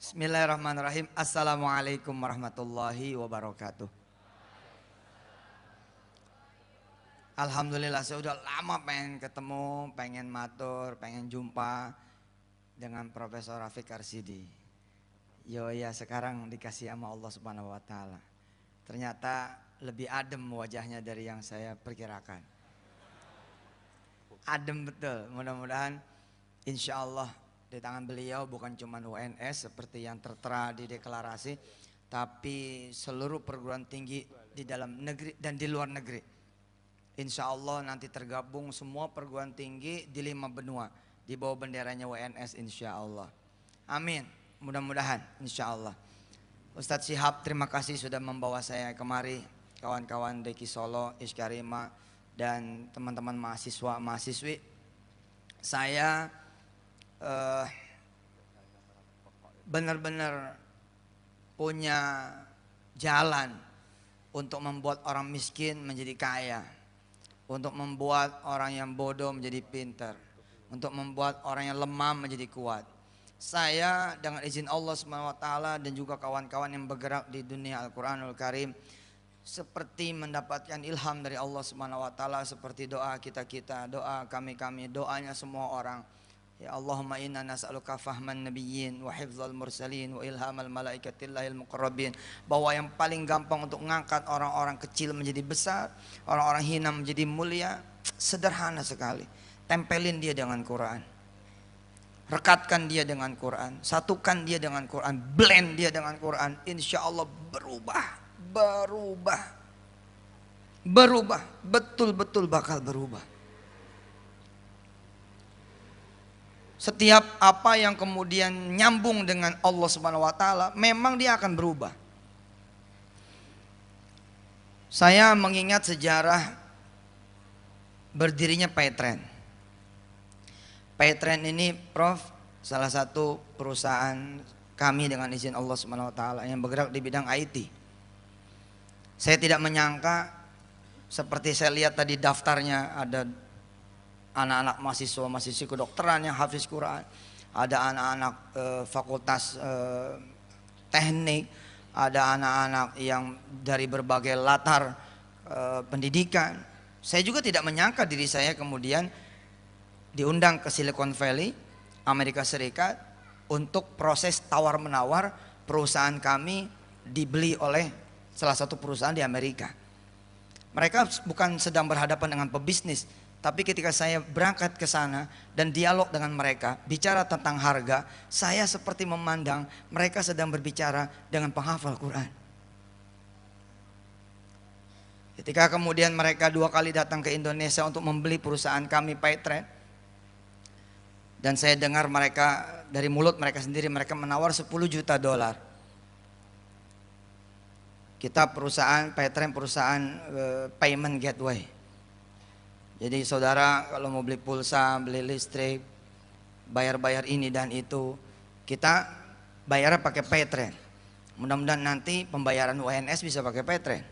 Bismillahirrahmanirrahim. Assalamualaikum warahmatullahi wabarakatuh. Alhamdulillah saya udah lama pengen ketemu, pengen matur, pengen jumpa dengan Profesor Rafiq Arsidi. Yo ya sekarang dikasih sama Allah Subhanahu wa taala. Ternyata lebih adem wajahnya dari yang saya perkirakan. Adem betul, mudah-mudahan insya Allah di tangan beliau bukan cuma UNS seperti yang tertera di deklarasi, tapi seluruh perguruan tinggi di dalam negeri dan di luar negeri. Insya Allah nanti tergabung semua perguruan tinggi di 5 benua di bawah benderanya UNS insya Allah. Amin, mudah-mudahan insya Allah. Ustadz Syihab terima kasih sudah membawa saya kemari, kawan-kawan Deki Solo, Iskarima dan teman-teman mahasiswa mahasiswi. Saya benar-benar punya jalan untuk membuat orang miskin menjadi kaya, untuk membuat orang yang bodoh menjadi pintar, untuk membuat orang yang lemah menjadi kuat. Saya dengan izin Allah SWT dan juga kawan-kawan yang bergerak di dunia Al-Quranul Karim seperti mendapatkan ilham dari Allah SWT, seperti doa kita-kita, doa kami-kami, doanya semua orang. Ya Allahumma inna nas'aluka fahman nabiyyin wa hifzal mursalin wa ilhamal malaikatillahil muqarrabin. Bahwa yang paling gampang untuk mengangkat orang-orang kecil menjadi besar, orang-orang hina menjadi mulia, sederhana sekali. Tempelin dia dengan Quran, rekatkan dia dengan Quran, satukan dia dengan Quran, blend dia dengan Quran. Insya Allah berubah, betul-betul bakal berubah. Setiap apa yang kemudian nyambung dengan Allah Subhanahu wa taala, memang dia akan berubah. Saya mengingat sejarah berdirinya Paytrend. Paytrend ini Prof, salah satu perusahaan kami dengan izin Allah Subhanahu wa taala yang bergerak di bidang IT. Saya tidak menyangka seperti saya lihat tadi daftarnya ada anak-anak mahasiswa kedokteran yang hafiz Quran, ada anak-anak fakultas teknik, ada anak-anak yang dari berbagai latar pendidikan. Saya juga tidak menyangka diri saya kemudian diundang ke Silicon Valley, Amerika Serikat untuk proses tawar-menawar perusahaan kami dibeli oleh salah satu perusahaan di Amerika. Mereka bukan sedang berhadapan dengan pebisnis, tapi ketika saya berangkat ke sana dan dialog dengan mereka, bicara tentang harga, saya seperti memandang mereka sedang berbicara dengan penghafal Quran. Ketika kemudian mereka 2 kali datang ke Indonesia untuk membeli perusahaan kami Paytrend, dan saya dengar mereka dari mulut mereka sendiri, mereka menawar $10 juta. Kita perusahaan Paytrend, perusahaan payment gateway. Jadi saudara kalau mau beli pulsa, beli listrik, bayar-bayar ini dan itu, kita bayarnya pakai Paytrend. Mudah-mudahan nanti pembayaran UNS bisa pakai Paytrend.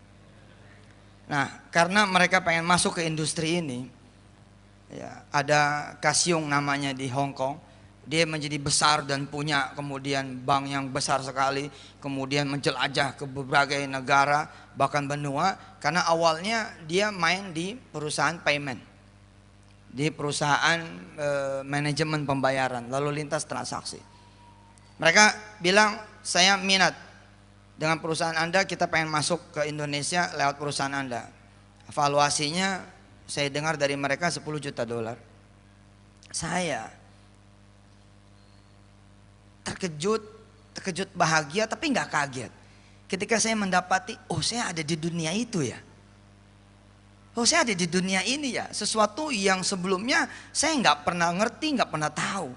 Nah, karena mereka pengen masuk ke industri ini, ya, ada Kasyung namanya di Hong Kong. Dia menjadi besar dan punya kemudian bank yang besar sekali, kemudian menjelajah ke berbagai negara bahkan benua, karena awalnya dia main di perusahaan payment, di perusahaan manajemen pembayaran lalu lintas transaksi. Mereka bilang saya minat dengan perusahaan Anda, kita pengen masuk ke Indonesia lewat perusahaan Anda. Evaluasinya saya dengar dari mereka $10 juta. Saya terkejut bahagia tapi nggak kaget ketika saya mendapati, oh saya ada di dunia itu ya, oh saya ada di dunia ini ya, sesuatu yang sebelumnya saya nggak pernah ngerti, nggak pernah tahu.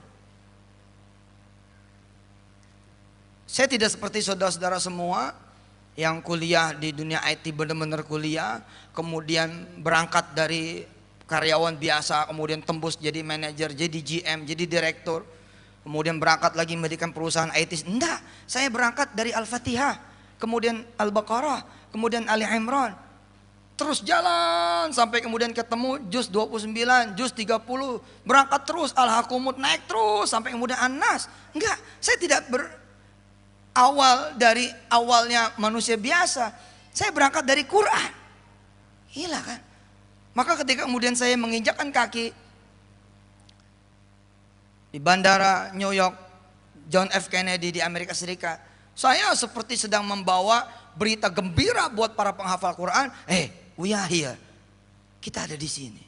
Saya tidak seperti saudara-saudara semua yang kuliah di dunia IT, benar-benar kuliah, kemudian berangkat dari karyawan biasa, kemudian tembus jadi manajer, jadi GM, jadi direktur, kemudian berangkat lagi mendirikan perusahaan IT. Enggak, saya berangkat dari Al-Fatihah, kemudian Al-Baqarah, kemudian Ali Imran, terus jalan sampai kemudian ketemu juz 29, juz 30, berangkat terus Al-Hakumut, naik terus sampai kemudian An-Nas. Enggak, saya tidak dari awalnya manusia biasa, saya berangkat dari Quran. Gila kan? Maka ketika kemudian saya menginjakkan kaki di bandara New York John F. Kennedy di Amerika Serikat, saya seperti sedang membawa berita gembira buat para penghafal Quran. We are here. Kita ada di sini.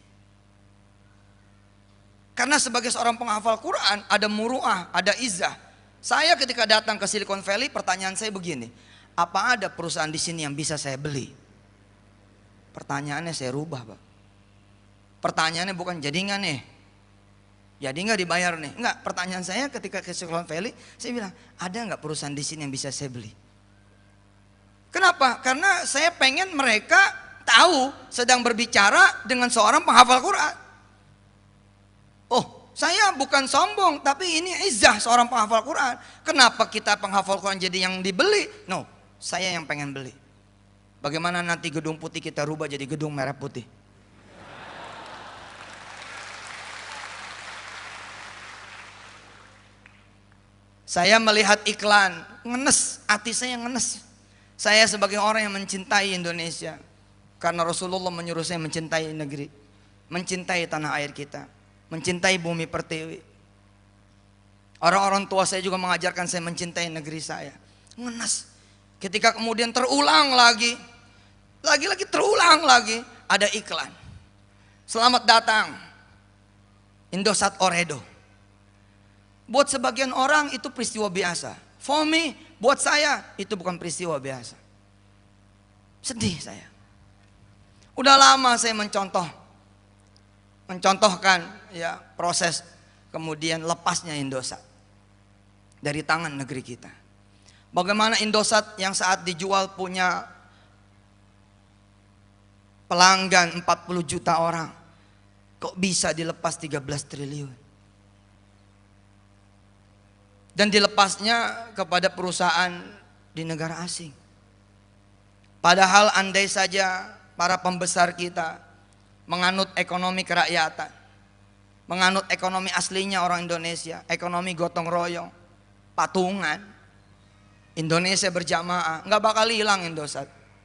Karena sebagai seorang penghafal Quran ada muru'ah, ada izzah. Saya ketika datang ke Silicon Valley, pertanyaan saya begini, apa ada perusahaan di sini yang bisa saya beli? Pertanyaannya saya rubah, Pak. Pertanyaannya bukan jadi nggak nih, jadi nggak dibayar nih. Enggak, pertanyaan saya ketika ke Silicon Valley, saya bilang, ada nggak perusahaan di sini yang bisa saya beli? Kenapa? Karena saya pengen mereka tahu sedang berbicara dengan seorang penghafal Quran. Oh, saya bukan sombong, tapi ini izzah seorang penghafal Quran. Kenapa kita penghafal Quran jadi yang dibeli? No, saya yang pengen beli. Bagaimana nanti gedung putih kita rubah jadi gedung merah putih? Saya melihat iklan, ngenes, hati saya ngenes. Saya sebagai orang yang mencintai Indonesia, karena Rasulullah menyuruh saya mencintai negeri, mencintai tanah air kita, mencintai bumi pertiwi. Orang-orang tua saya juga mengajarkan saya mencintai negeri saya. Ngenes. Ketika kemudian terulang lagi terulang lagi, ada iklan. Selamat datang Indosat Ooredoo. Buat sebagian orang itu peristiwa biasa. For me, buat saya itu bukan peristiwa biasa. Sedih saya. Udah lama saya mencontohkan ya proses kemudian lepasnya Indosat dari tangan negeri kita. Bagaimana Indosat yang saat dijual punya pelanggan 40 juta orang, kok bisa dilepas 13 triliun? Dan dilepasnya kepada perusahaan di negara asing. Padahal andai saja para pembesar kita menganut ekonomi kerakyatan, menganut ekonomi aslinya orang Indonesia, ekonomi gotong royong, patungan, Indonesia berjamaah, nggak bakal hilang Indosat.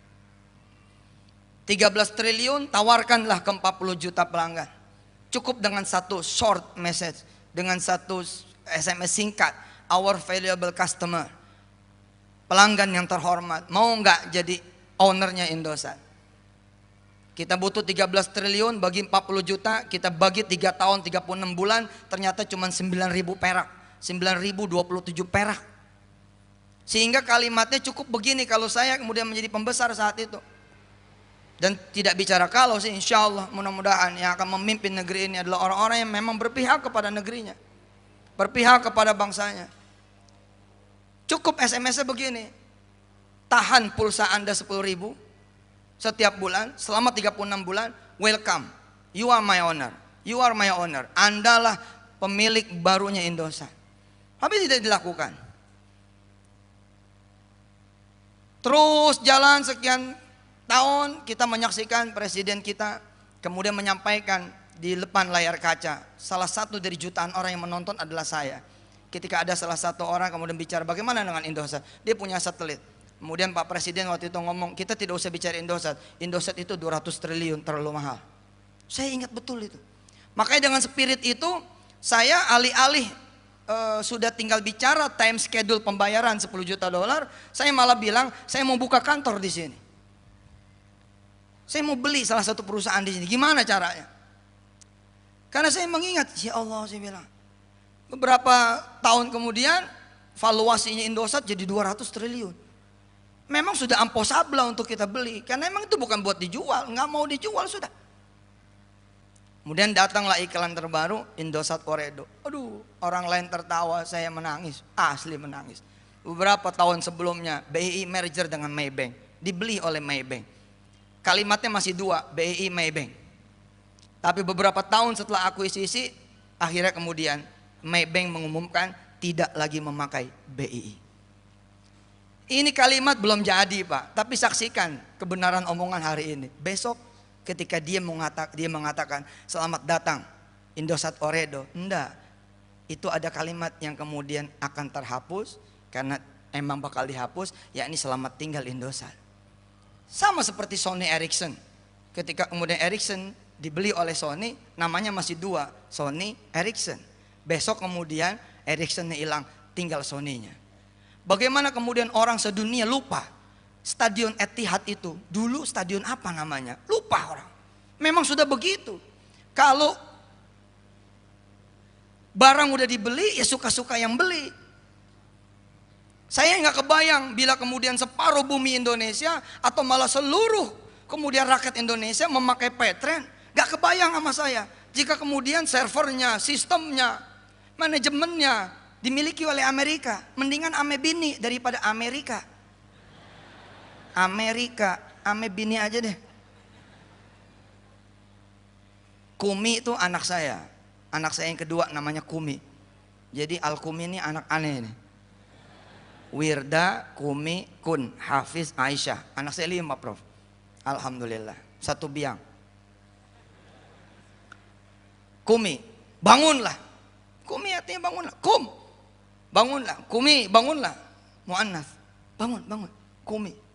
13 triliun tawarkanlah ke 40 juta pelanggan. Cukup dengan satu short message, dengan satu SMS singkat, our valuable customer, pelanggan yang terhormat, mau nggak jadi ownernya Indosat? Kita butuh 13 triliun bagi 40 juta, kita bagi 3 tahun 36 bulan, ternyata cuma 9.000 perak, 9.027 perak. Sehingga kalimatnya cukup begini kalau saya kemudian menjadi pembesar saat itu. Dan tidak bicara kalau sih, insya Allah mudah-mudahan yang akan memimpin negeri ini adalah orang-orang yang memang berpihak kepada negerinya, berpihak kepada bangsanya. Cukup SMS-nya begini, tahan pulsa Anda 10.000 setiap bulan selama 36 bulan, welcome, you are my owner, you are my owner, Andalah pemilik barunya Indosat. Tapi tidak dilakukan. Terus jalan sekian tahun, kita menyaksikan presiden kita kemudian menyampaikan di depan layar kaca. Salah satu dari jutaan orang yang menonton adalah saya. Ketika ada salah satu orang kemudian bicara bagaimana dengan Indosat, dia punya satelit. Kemudian Pak Presiden waktu itu ngomong, kita tidak usah bicara Indosat, Indosat itu 200 triliun terlalu mahal. Saya ingat betul itu. Makanya dengan spirit itu saya alih-alih sudah tinggal bicara time schedule pembayaran 10 juta dolar, saya malah bilang saya mau buka kantor di sini. Saya mau beli salah satu perusahaan di sini. Gimana caranya? Karena saya mengingat, ya Allah, saya bilang, beberapa tahun kemudian valuasinya Indosat jadi 200 triliun. Memang sudah impossible untuk kita beli, karena memang itu bukan buat dijual, nggak mau dijual sudah. Kemudian datanglah iklan terbaru Indosat Ooredoo. Aduh, orang lain tertawa, saya menangis, asli menangis. Beberapa tahun sebelumnya BI merger dengan Maybank, dibeli oleh Maybank. Kalimatnya masih dua, BI Maybank. Tapi beberapa tahun setelah akuisisi, akhirnya kemudian Maybank mengumumkan tidak lagi memakai BI. Ini kalimat belum jadi, Pak, tapi saksikan kebenaran omongan hari ini. Besok ketika dia mengatakan selamat datang Indosat Ooredoo, enggak. Itu ada kalimat yang kemudian akan terhapus karena emang bakal dihapus, yakni selamat tinggal Indosat. Sama seperti Sony Ericsson. Ketika kemudian Ericsson dibeli oleh Sony, namanya masih dua, Sony Ericsson. Besok kemudian Ericsson-nya hilang, tinggal Sony-nya. Bagaimana kemudian orang sedunia lupa Stadion Etihad itu dulu stadion apa namanya? Lupa orang. Memang sudah begitu. Kalau barang udah dibeli, ya suka-suka yang beli. Saya nggak kebayang bila kemudian separuh bumi Indonesia atau malah seluruh kemudian rakyat Indonesia memakai Petren. Nggak kebayang sama saya. Jika kemudian servernya, sistemnya, manajemennya dimiliki oleh Amerika. Mendingan ame bini daripada Amerika. Ame bini aja deh. Kumi itu anak saya. Anak saya yang kedua namanya Kumi. Jadi Al-Kumi ini anak aneh nih. Wirda, Kumi, Kun, Hafiz, Aisyah. Anak saya 5, Prof. Alhamdulillah. 1 biang. Kumi, bangunlah. Kumi artinya bangunlah. Kum, bangunlah. Kumi, bangunlah. Mu'annas, bangun. Kumi.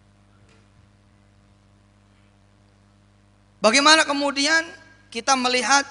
Bagaimana kemudian kita melihat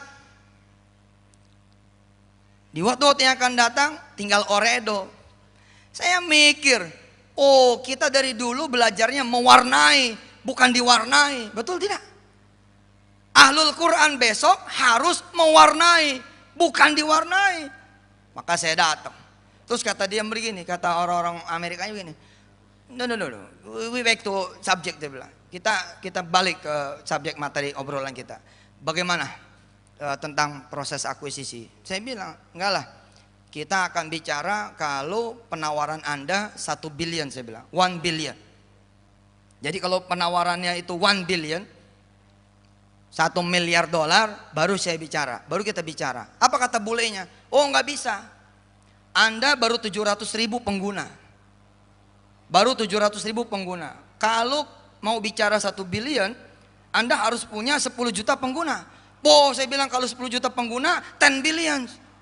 di waktu yang akan datang tinggal Oredo. Saya mikir, oh kita dari dulu belajarnya mewarnai, bukan diwarnai. Betul tidak? Ahlul Quran besok harus mewarnai, bukan diwarnai. Maka saya datang. Terus kata dia begini, kata orang-orang Amerikanya begini. No, we back to subject, dia bilang. Kita balik ke subjek materi obrolan kita. Bagaimana tentang proses akuisisi? Saya bilang, enggak lah. Kita akan bicara kalau penawaran Anda 1 billion, saya bilang. 1 billion. Jadi kalau penawarannya itu 1 billion, 1 miliar dolar, baru saya bicara. Baru kita bicara. Apa kata bulenya? Oh enggak bisa. Anda baru 700.000 pengguna. Baru 700.000 pengguna. Kalau mau bicara 1 billion, Anda harus punya 10 juta pengguna. Oh, saya bilang kalau 10 juta pengguna, 10 billion.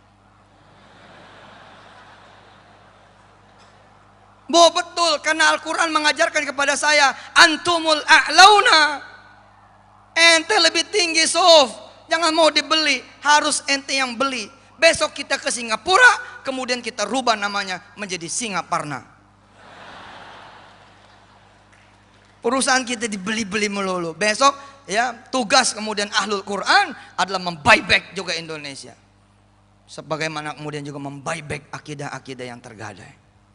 Betul, karena Al-Quran mengajarkan kepada saya, antumul a'launa. Ente lebih tinggi, Sof. Jangan mau dibeli, harus ente yang beli. Besok kita ke Singapura, kemudian kita rubah namanya menjadi Singaparna. Perusahaan kita dibeli-beli melulu. Besok ya tugas kemudian Ahlul Quran adalah membuyback juga Indonesia. Sebagaimana kemudian juga membuyback akidah-akidah yang tergadai.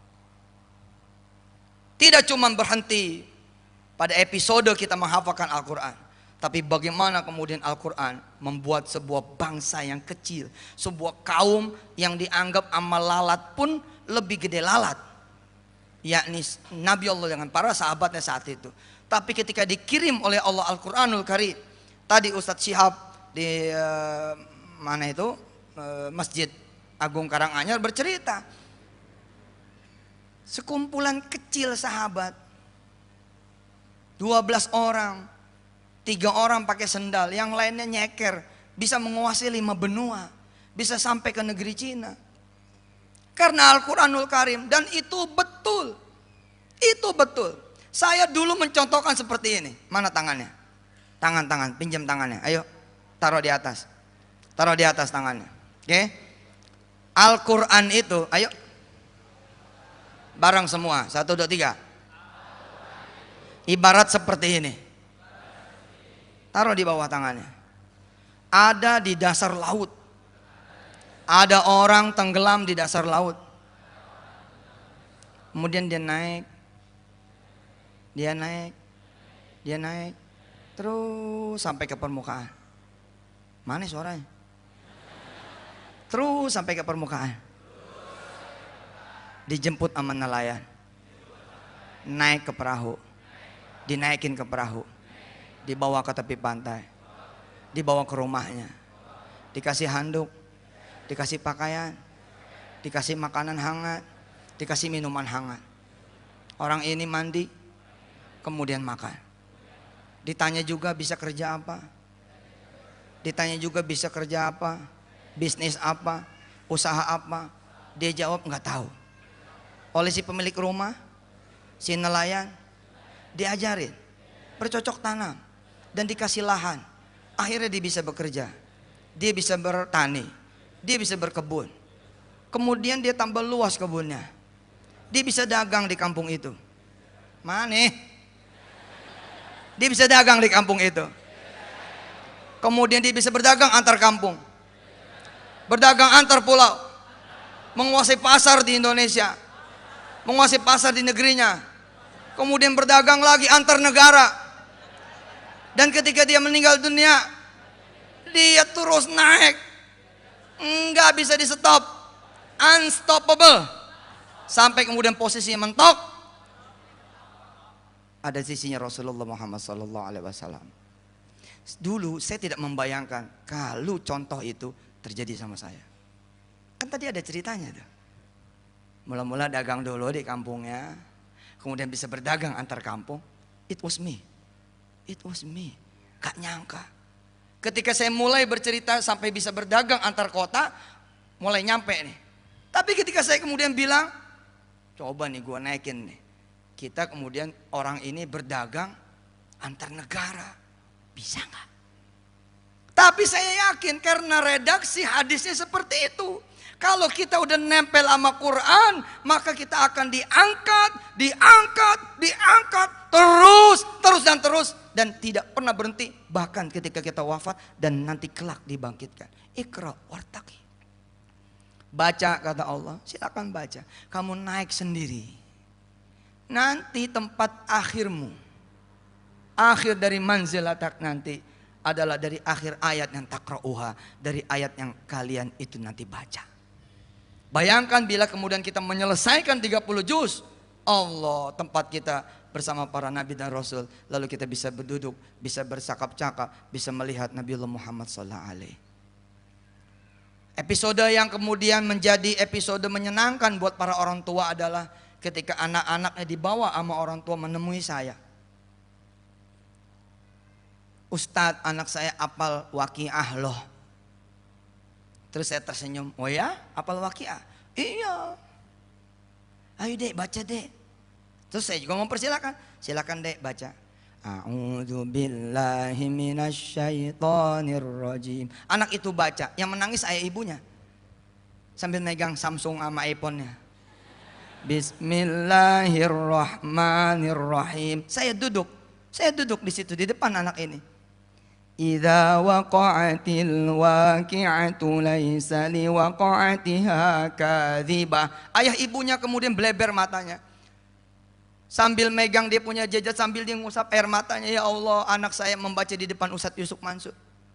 Tidak cuma berhenti pada episode kita menghafalkan Al-Quran. Tapi bagaimana kemudian Al-Quran membuat sebuah bangsa yang kecil. Sebuah kaum yang dianggap amal lalat pun lebih gede lalat. Yakni Nabi Allah dengan para sahabatnya saat itu. Tapi ketika dikirim oleh Allah Al-Quranul Karim, tadi Ustadz Syihab di Masjid Agung Karanganyar bercerita, sekumpulan kecil sahabat, 12 orang, 3 orang pakai sendal, yang lainnya nyeker, bisa menguasai 5 benua, bisa sampai ke negeri Cina. Karena Al-Quranul Karim, dan itu betul. Itu betul. Saya dulu mencontohkan seperti ini. Mana tangannya? Tangan, pinjam tangannya. Ayo, taruh di atas. Taruh di atas tangannya. Oke? Al-Quran itu, ayo. Bareng semua. 1, 2, 3. Ibarat seperti ini. Taruh di bawah tangannya. Ada di dasar laut. Ada orang tenggelam di dasar laut. Kemudian dia naik. Terus sampai ke permukaan. Mana suaranya? Terus sampai ke permukaan. Dijemput sama nelayan. Naik ke perahu. Dinaikin ke perahu. Dibawa ke tepi pantai. Dibawa ke rumahnya. Dikasih handuk. Dikasih pakaian. Dikasih makanan hangat. Dikasih minuman hangat. Orang ini mandi, kemudian makan. Ditanya juga bisa kerja apa. Ditanya juga bisa kerja apa, bisnis apa, usaha apa. Dia jawab nggak tahu. oleh si pemilik rumah, si nelayan, diajarin bercocok tanam dan dikasih lahan. Akhirnya dia bisa bekerja, dia bisa bertani, dia bisa berkebun. Kemudian dia tambah luas kebunnya, dia bisa dagang di kampung itu. Mana? Dia bisa dagang di kampung itu. Kemudian dia bisa berdagang antar kampung, berdagang antar pulau, menguasai pasar di Indonesia, menguasai pasar di negerinya, kemudian berdagang lagi antar negara. Dan ketika dia meninggal dunia, dia terus naik, nggak bisa di stop, unstoppable, sampai kemudian posisinya mentok. Ada sisinya Rasulullah Muhammad SAW. Dulu saya tidak membayangkan kalau contoh itu terjadi sama saya. Kan tadi ada ceritanya tuh. Mula-mula dagang dulu di kampungnya, kemudian bisa berdagang antar kampung. It was me. It was me. Gak nyangka. Ketika saya mulai bercerita sampai bisa berdagang antar kota, mulai nyampe nih. Tapi ketika saya kemudian bilang, coba nih gue naikin nih. Kita kemudian orang ini berdagang antar negara. Bisa nggak? Tapi saya yakin karena redaksi hadisnya seperti itu. Kalau kita udah nempel sama Quran, maka kita akan diangkat, terus dan tidak pernah berhenti. Bahkan ketika kita wafat dan nanti kelak dibangkitkan. Iqra wartaqi. Baca kata Allah, silakan baca. Kamu naik sendiri. Nanti tempat akhirmu, akhir dari manzilatak nanti adalah dari akhir ayat yang takra'uha, dari ayat yang kalian itu nanti baca. Bayangkan bila kemudian kita menyelesaikan 30 juz, Allah tempat kita bersama para nabi dan rasul, lalu kita bisa berduduk, bisa bercakap-cakap, bisa melihat Nabiullah Muhammad SAW. Episode yang kemudian menjadi episode menyenangkan buat para orang tua adalah ketika anak-anaknya dibawa sama orang tua menemui saya. Ustadz, anak saya apal waqiah loh. Terus saya tersenyum, oh ya apal waqiah? Iya. Ayo dek baca dek. Terus saya juga mempersilakan, silakan dek baca. A'udzu billahi minasyaitonir rajim. Anak itu baca, yang menangis ayah ibunya. Sambil megang Samsung sama iPhone-nya. Bismillahirrahmanirrahim. Saya duduk di situ di depan anak ini. Idza waqa'atil waqi'atu laisa liwaqa'atiha kadzibah. Ayah ibunya kemudian bleber matanya. Sambil megang dia punya jejak, sambil dia ngusap air matanya. Ya Allah, anak saya membaca di depan Ustadz Yusuf Mansur.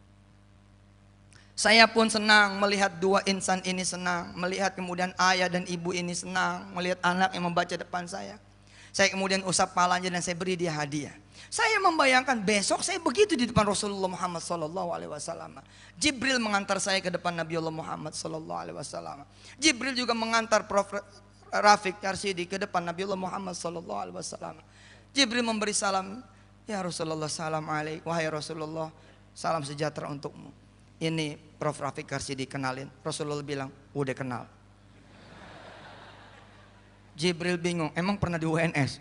Saya pun senang melihat dua insan ini senang. Melihat kemudian ayah dan ibu ini senang. Melihat anak yang membaca depan saya. Saya kemudian usap palanya dan saya beri dia hadiah. Saya membayangkan besok saya begitu di depan Rasulullah Muhammad SAW. Jibril mengantar saya ke depan Nabiullah Muhammad SAW. Jibril juga mengantar Prof. Rafiq Karsidi ke depan Nabiullah Muhammad SAW. Jibril memberi salam, ya Rasulullah salam alaik, wahai Rasulullah salam sejahtera untukmu. Ini Prof. Rafiq Karsidi, kenalin. Rasulullah bilang, udah kenal. Jibril bingung, emang pernah di UNS?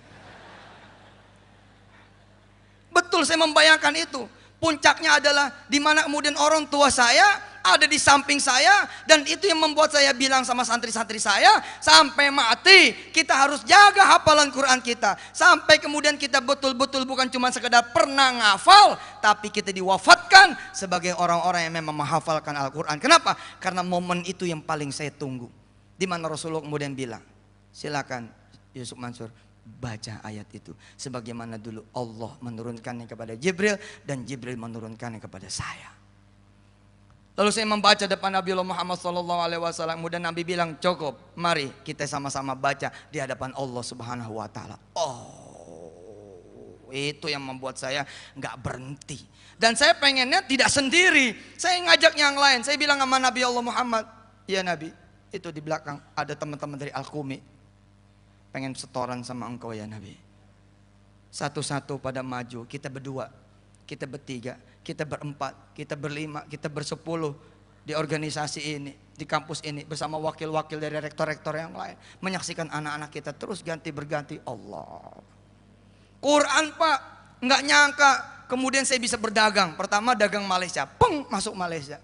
Betul, saya membayangkan itu. Puncaknya adalah di mana kemudian orang tua saya ada di samping saya, dan itu yang membuat saya bilang sama santri-santri saya, sampai mati kita harus jaga hafalan Quran kita, sampai kemudian kita betul-betul bukan cuma sekedar pernah ngafal, tapi kita diwafatkan sebagai orang-orang yang memang menghafalkan Al-Quran. Kenapa? Karena momen itu yang paling saya tunggu, di mana Rasulullah kemudian bilang, silakan Yusuf Mansur baca ayat itu sebagaimana dulu Allah menurunkannya kepada Jibril dan Jibril menurunkannya kepada saya. Lalu saya membaca depan Nabiullah Muhammad SAW. Kemudian Nabi bilang, cukup, mari kita sama-sama baca di hadapan Allah Subhanahu Wa Taala. Oh, itu yang membuat saya nggak berhenti. Dan saya pengennya tidak sendiri. Saya ngajak yang lain. Saya bilang sama Nabi Allah Muhammad, ya Nabi, itu di belakang ada teman-teman dari Al-Qumi. Pengen setoran sama engkau ya Nabi. Satu-satu pada maju, kita berdua, kita bertiga, kita berempat, kita berlima, kita bersepuluh di organisasi ini. di kampus ini bersama wakil-wakil dari rektor-rektor yang lain, menyaksikan anak-anak kita terus berganti Allah. Quran Pak, nggak nyangka kemudian saya bisa berdagang. Pertama dagang Malaysia, masuk Malaysia,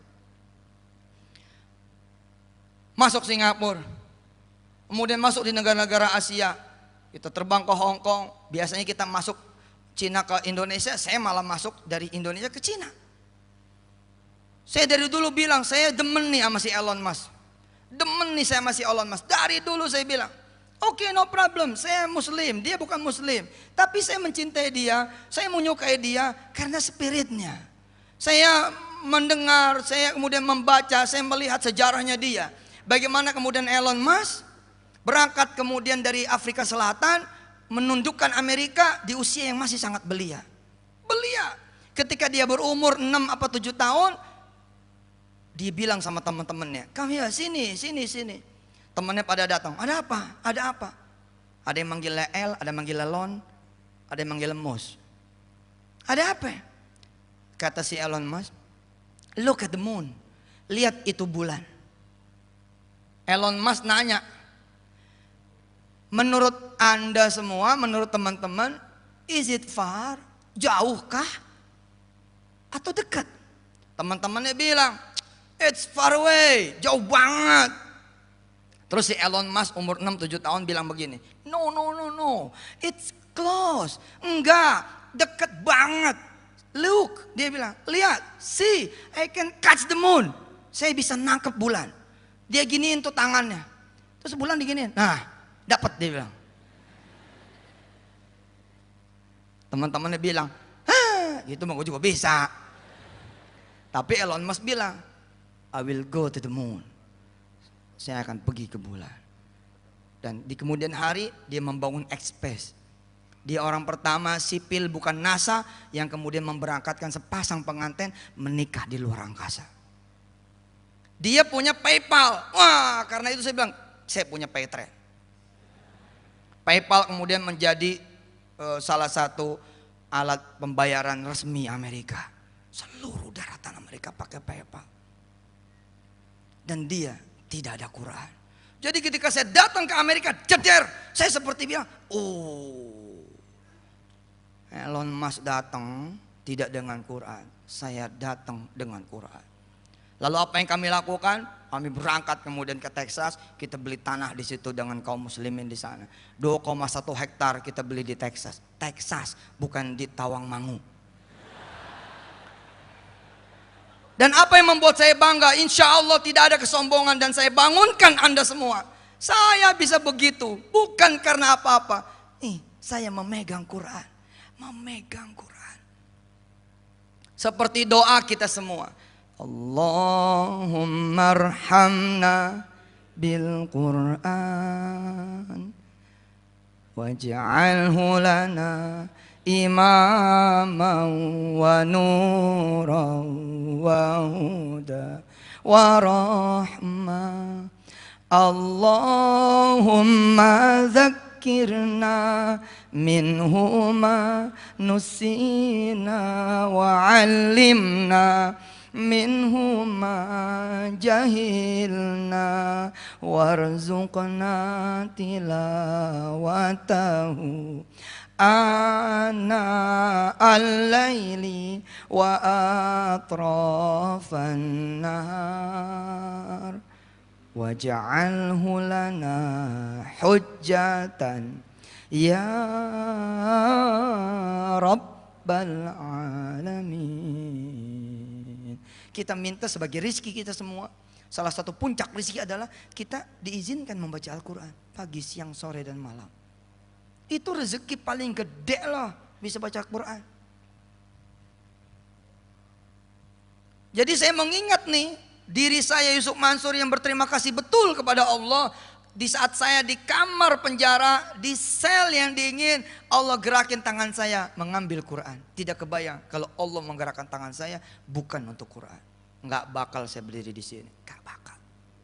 masuk Singapura, kemudian masuk di negara-negara Asia. Kita terbang ke Hong Kong. Biasanya kita masuk Cina ke Indonesia, saya malah masuk dari Indonesia ke Cina. Saya dari dulu bilang, saya demen nih sama si Elon Musk. Demen nih saya sama si Elon Musk. Dari dulu saya bilang, oke, no problem, saya muslim, dia bukan muslim. Tapi saya mencintai dia, saya menyukai dia karena spiritnya. Saya mendengar, saya kemudian membaca, saya melihat sejarahnya dia. Bagaimana kemudian Elon Musk berangkat kemudian dari Afrika Selatan, menundukkan Amerika di usia yang masih sangat belia. Belia. Ketika dia berumur 6 apa 7 tahun, dia bilang sama teman-temannya, "Come ya, sini. Temannya pada datang. Ada apa? Ada yang manggilnya El, ada yang manggilnya Lon, ada yang manggilnya Mus. Ada apa? Kata si Elon Musk, look at the moon. Lihat itu bulan. Elon Musk nanya, menurut Anda semua, menurut teman-teman, is it far? Jauhkah? Atau dekat? Teman-temannya bilang, it's far away, jauh banget. Terus si Elon Musk umur 6-7 tahun bilang begini, no, it's close. Enggak, deket banget. Look, dia bilang, lihat, see, I can catch the moon. Saya bisa nangkep bulan. Dia giniin tuh tangannya. Terus bulan diginiin, nah dapat dia bilang. Teman-temannya bilang, gitu mah gue juga bisa. Tapi Elon Musk bilang, I will go to the moon. Saya akan pergi ke bulan. Dan di kemudian hari dia membangun X-Space. Dia orang pertama sipil bukan NASA yang kemudian memberangkatkan sepasang pengantin menikah di luar angkasa. Dia punya PayPal. Wah, karena itu saya bilang, saya punya Paytrade. PayPal kemudian menjadi salah satu alat pembayaran resmi Amerika. Seluruh daratan Amerika pakai PayPal. Dan dia tidak ada Quran. Jadi ketika saya datang ke Amerika, jeder, saya seperti bilang, oh, Elon Musk datang tidak dengan Quran, saya datang dengan Quran. Lalu apa yang kami lakukan? Kami berangkat kemudian ke Texas, kita beli tanah di situ dengan kaum muslimin di sana. 2,1 hektar kita beli di Texas. Texas, bukan di Tawangmangu. Dan apa yang membuat saya bangga? Insya Allah tidak ada kesombongan dan saya bangunkan Anda semua. Saya bisa begitu, bukan karena apa-apa. Saya memegang Quran. Memegang Quran. Seperti doa kita semua. Allahumma arhamna bil Quran waj'alhu lana imaman wa nuran wa huda wa rahmah. Allahumma zakkirna minhu ma nusina wa 'allimna minhu ma jahilna warzuqna tilawatahu ana al-laili wa atrafan nahar waj'alhu lana hujjatan ya rabbal alamin. Kita minta sebagai rizki kita semua. Salah satu puncak rizki adalah kita diizinkan membaca Al-Quran pagi, siang, sore, dan malam. Itu rezeki paling gede loh, bisa baca Al-Quran. Jadi saya mengingat nih, diri saya Yusuf Mansur yang berterima kasih betul kepada Allah. Di saat saya di kamar penjara, di sel yang dingin, Allah gerakin tangan saya mengambil Quran. Tidak kebayang kalau Allah menggerakkan tangan saya bukan untuk Quran. Nggak bakal saya berdiri di sini, nggak bakal.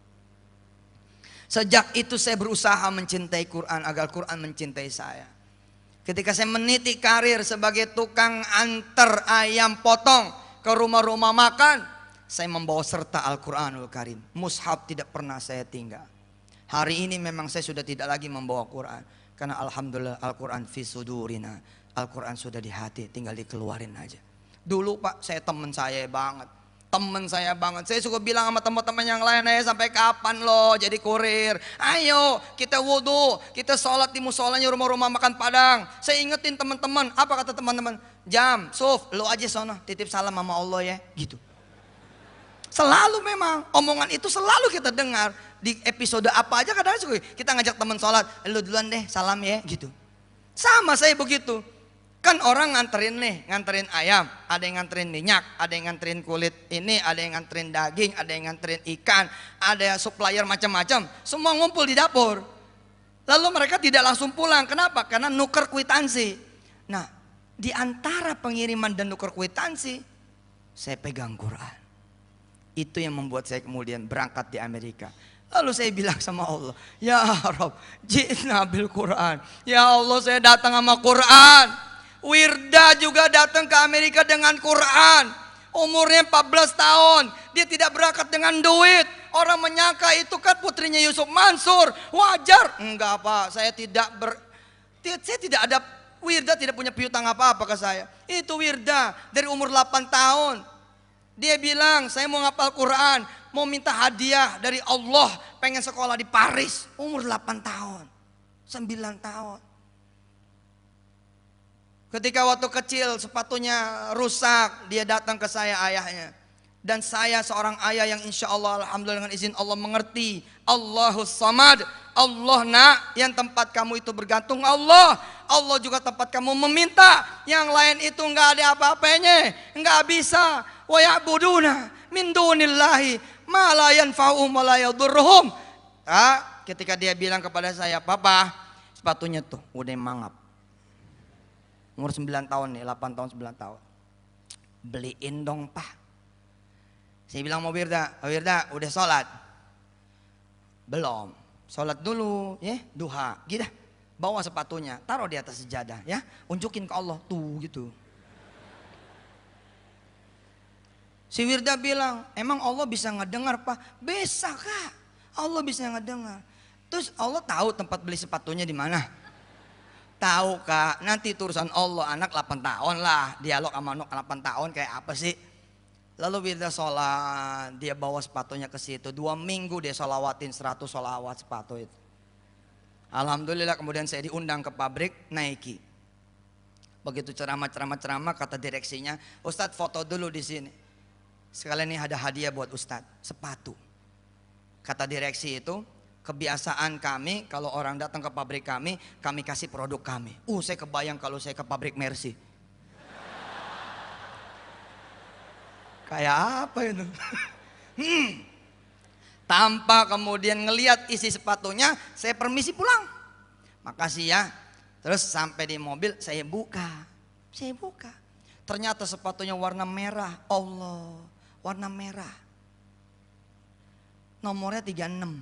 Sejak itu saya berusaha mencintai Quran agar Quran mencintai saya. Ketika saya meniti karir sebagai tukang antar ayam potong ke rumah-rumah makan, saya membawa serta Al-Quranul Karim. Mushaf tidak pernah saya tinggal. Hari ini memang saya sudah tidak lagi membawa Quran. Karena alhamdulillah Al-Quran fi sudurina. Al-Quran sudah di hati, tinggal dikeluarin aja. Dulu Pak, saya teman saya banget. Temen saya banget, saya suka bilang sama teman-teman yang lain, sampai kapan lo jadi kurir? Ayo kita wudhu, kita sholat di musolanya rumah-rumah makan Padang. Saya ingetin teman-teman, apa kata teman-teman? Jam, Suf, lo aja sono, titip salam sama Allah ya, gitu. Selalu memang, omongan itu selalu kita dengar. Di episode apa aja kadang-kadang kita ngajak teman sholat, lo duluan deh, salam ya, gitu. Sama saya begitu. Kan orang nganterin ayam, ada yang nganterin minyak, ada yang nganterin kulit ini, ada yang nganterin daging, ada yang nganterin ikan, ada supplier macam-macam, semua ngumpul di dapur. Lalu mereka tidak langsung pulang, kenapa? Karena nuker kwitansi. Nah, di antara pengiriman dan nuker kwitansi, saya pegang Quran. Itu yang membuat saya kemudian berangkat di Amerika. Lalu saya bilang sama Allah, ya Rabb, ji'na bil Quran. Ya Allah, saya datang sama Quran. Wirda juga datang ke Amerika dengan Quran. Umurnya 14 tahun. Dia tidak berangkat dengan duit. Orang menyangka itu kan putrinya Yusuf Mansur. Wajar. Enggak Pak, saya tidak ada Wirda, tidak punya piutang apa-apa ke saya. Itu Wirda dari umur 8 tahun. Dia bilang, saya mau ngapal Quran, mau minta hadiah dari Allah, pengen sekolah di Paris. Umur 8 tahun, 9 tahun. Ketika waktu kecil sepatunya rusak, dia datang ke saya, ayahnya. Dan saya seorang ayah yang insya Allah alhamdulillah dengan izin Allah mengerti. Allahus Samad, Allah nak, yang tempat kamu itu bergantung Allah. Allah juga tempat kamu meminta. Yang lain itu enggak ada apa-apanya, enggak bisa. Wa ya'buduna min dunillahi ma la yanfa'uhum wa la yadurruhum. Ketika dia bilang kepada saya, papa, sepatunya tuh udah mangap. Umur 9 tahun nih, 8 tahun, 9 tahun. Beliin dong Pak. Saya bilang mau Wirda, udah sholat? Belum, sholat dulu ya, duha, gitu. Bawa sepatunya, taruh di atas sejadah ya, unjukin ke Allah, tuh gitu. Si Wirda bilang, emang Allah bisa ngedengar Pak? Bisa Kak, Allah bisa ngedengar. Terus Allah tahu tempat beli sepatunya di mana? Tahu Kak, nanti itu urusan Allah. Anak 8 tahun lah, dialog sama anak 8 tahun kayak apa sih. Lalu Wirda sholat, dia bawa sepatunya ke situ. 2 minggu dia sholawatin 100 sholawat sepatu itu. Alhamdulillah kemudian saya diundang ke pabrik Nike. Begitu ceramah, kata direksinya, Ustadz foto dulu di sini. Sekalian ini ada hadiah buat Ustadz, sepatu. Kata direksi itu, kebiasaan kami kalau orang datang ke pabrik kami kasih produk kami. Saya kebayang kalau saya ke pabrik Mercy. Kayak apa itu? Tanpa kemudian ngelihat isi sepatunya, saya permisi pulang. Makasih ya. Terus sampai di mobil saya buka. Ternyata sepatunya warna merah. Allah, warna merah. Nomornya 36.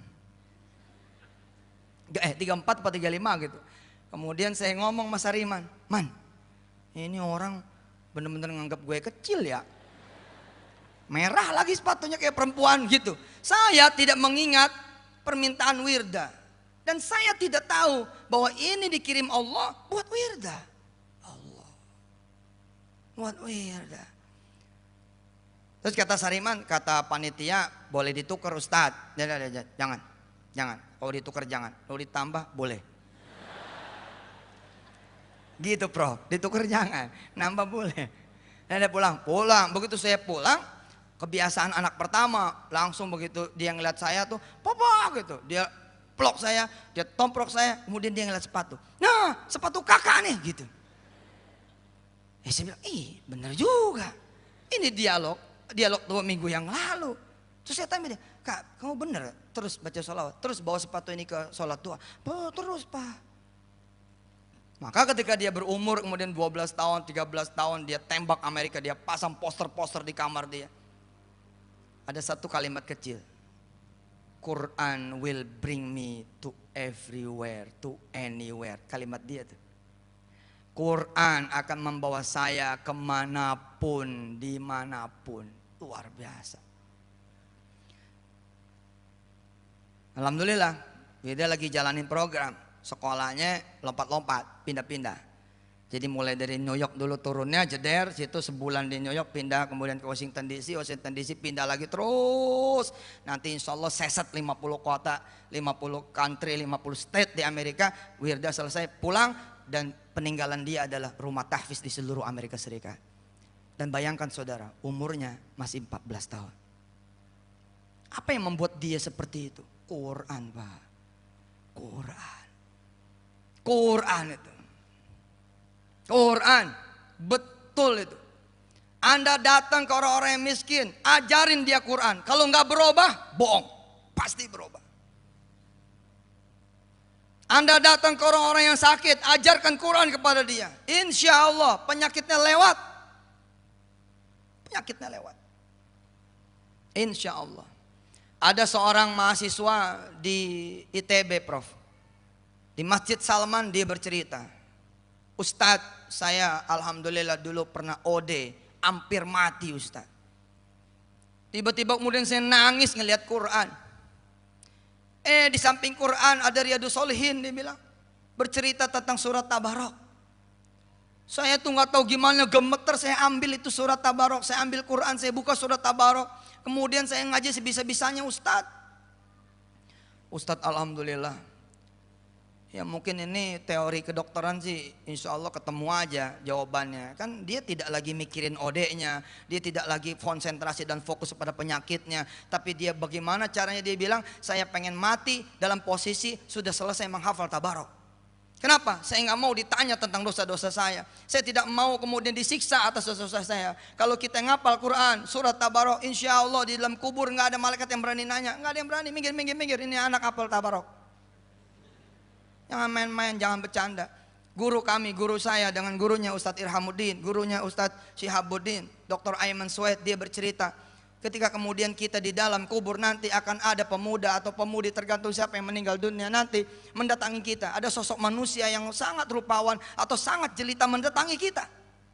34 atau 35 gitu. Kemudian saya ngomong Mas Hariman, Man, ini orang bener-bener nganggap gue kecil ya. Merah lagi sepatunya kayak perempuan gitu. Saya tidak mengingat permintaan Wirda. Dan saya tidak tahu bahwa ini dikirim Allah buat Wirda. Allah. Buat Wirda. Terus kata Sariman, kata panitia, boleh ditukar Ustadz. Jangan. Kalau ditukar jangan. Kalau ditambah boleh. Gitu Prof, ditukar jangan. Nambah boleh. Dan dia pulang. Begitu saya pulang, kebiasaan anak pertama, langsung begitu dia ngeliat saya tuh, papa gitu, dia pelok saya, dia tomprok saya, kemudian dia ngeliat sepatu. Nah, sepatu kakak nih gitu. Saya bilang, bener juga. Ini dialog 2 minggu yang lalu. Terus saya tanya dia, Kak, kamu bener terus baca sholawat, terus bawa sepatu ini ke sholat doa? Terus Pak. Maka ketika dia berumur kemudian 12 tahun, 13 tahun, dia tembak Amerika, dia pasang poster-poster di kamar dia. Ada satu kalimat kecil. Quran will bring me to everywhere, to anywhere. Kalimat dia tuh. Quran akan membawa saya kemanapun, dimanapun. Luar biasa. Alhamdulillah, dia lagi jalanin program. Sekolahnya lompat-lompat, pindah-pindah. Jadi mulai dari New York dulu turunnya, jeder, situ sebulan di New York, pindah kemudian ke Washington DC, pindah lagi terus. Nanti insya Allah seset 50 kota, 50 country, 50 state di Amerika. Wirda selesai pulang dan peninggalan dia adalah rumah tahfiz di seluruh Amerika Serikat. Dan bayangkan saudara, umurnya masih 14 tahun. Apa yang membuat dia seperti itu? Quran, Pak. Quran itu. Quran, betul itu. Anda datang ke orang-orang yang miskin, ajarin dia Quran. Kalau nggak berubah, bohong, pasti berubah. Anda datang ke orang-orang yang sakit, ajarkan Quran kepada dia. Insya Allah penyakitnya lewat. Insya Allah. Ada seorang mahasiswa di ITB, Prof. Di Masjid Salman dia bercerita. Ustadz, saya alhamdulillah dulu pernah OD, hampir mati Ustadz. Tiba-tiba kemudian saya nangis ngelihat Quran. Di samping Quran ada Riyadhus Shalihin, dia bilang. Bercerita tentang surat Tabarok. Saya tuh nggak tahu gimana gemeter, saya ambil itu surat Tabarok, saya ambil Quran, saya buka surat Tabarok. Kemudian saya ngaji sebisa-bisanya Ustadz. Ustadz alhamdulillah. Ya mungkin ini teori kedokteran sih, insya Allah ketemu aja jawabannya. Kan dia tidak lagi mikirin OD-nya, dia tidak lagi konsentrasi dan fokus pada penyakitnya. Tapi dia bagaimana caranya, dia bilang saya pengen mati dalam posisi sudah selesai menghafal Tabarok. Kenapa? Saya nggak mau ditanya tentang dosa-dosa saya. Saya tidak mau kemudian disiksa atas dosa-dosa saya. Kalau kita ngapal Quran, surat Tabarok, insya Allah di dalam kubur nggak ada malaikat yang berani nanya, nggak ada yang berani minggir. Ini anak hafal Tabarok. Jangan main-main, jangan bercanda. Guru kami, guru saya dengan gurunya Ustadz Irhamuddin, gurunya Ustadz Syihabuddin, Dr. Aiman Suwaid, dia bercerita. Ketika kemudian kita di dalam kubur nanti akan ada pemuda atau pemudi, tergantung siapa yang meninggal dunia nanti, mendatangi kita. Ada sosok manusia yang sangat rupawan atau sangat jelita mendatangi kita.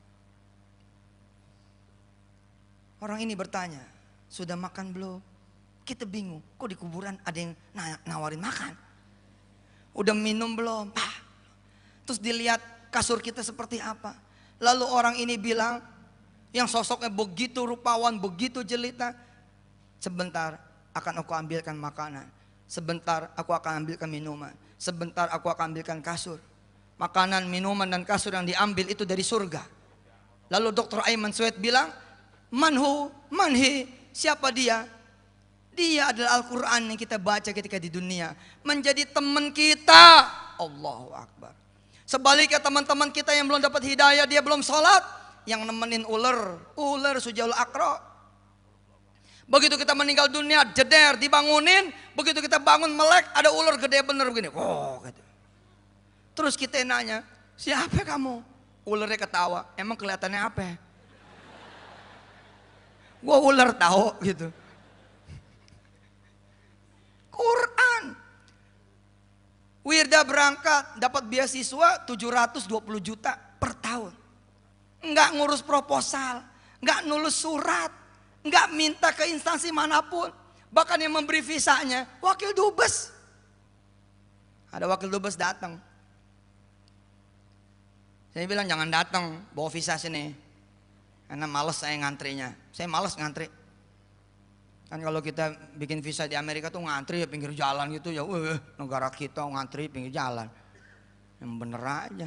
Orang ini bertanya, sudah makan belum? Kita bingung, kok di kuburan ada yang nawarin makan? Udah minum belum? Terus dilihat kasur kita seperti apa. Lalu orang ini bilang, yang sosoknya begitu rupawan, begitu jelita, sebentar akan aku ambilkan makanan, sebentar aku akan ambilkan minuman, sebentar aku akan ambilkan kasur. Makanan, minuman dan kasur yang diambil itu dari surga. Lalu Dr. Aiman Suwaid bilang, manhi, siapa dia? Dia adalah Al-Quran yang kita baca ketika di dunia, menjadi teman kita. Allahu Akbar. Sebaliknya teman-teman kita yang belum dapat hidayah, dia belum sholat, yang nemenin ular sujaul akra. Begitu kita meninggal dunia, jeder, dibangunin. Begitu kita bangun melek, ada ular gede bener begini. Gitu. Terus kita nanya, siapa kamu? Ularnya ketawa, emang kelihatannya apa? Gua ular tahu gitu. Quran. Wirda berangkat dapat beasiswa 720 juta per tahun. Enggak ngurus proposal, enggak nulis surat, enggak minta ke instansi manapun. Bahkan yang memberi visanya wakil dubes. Ada wakil dubes datang. Saya bilang jangan datang, bawa visa sini. Karena males saya ngantrinya. Saya males ngantri. Kan kalau kita bikin visa di Amerika tuh ngantri ya pinggir jalan gitu ya, negara kita ngantri pinggir jalan. Yang bener aja.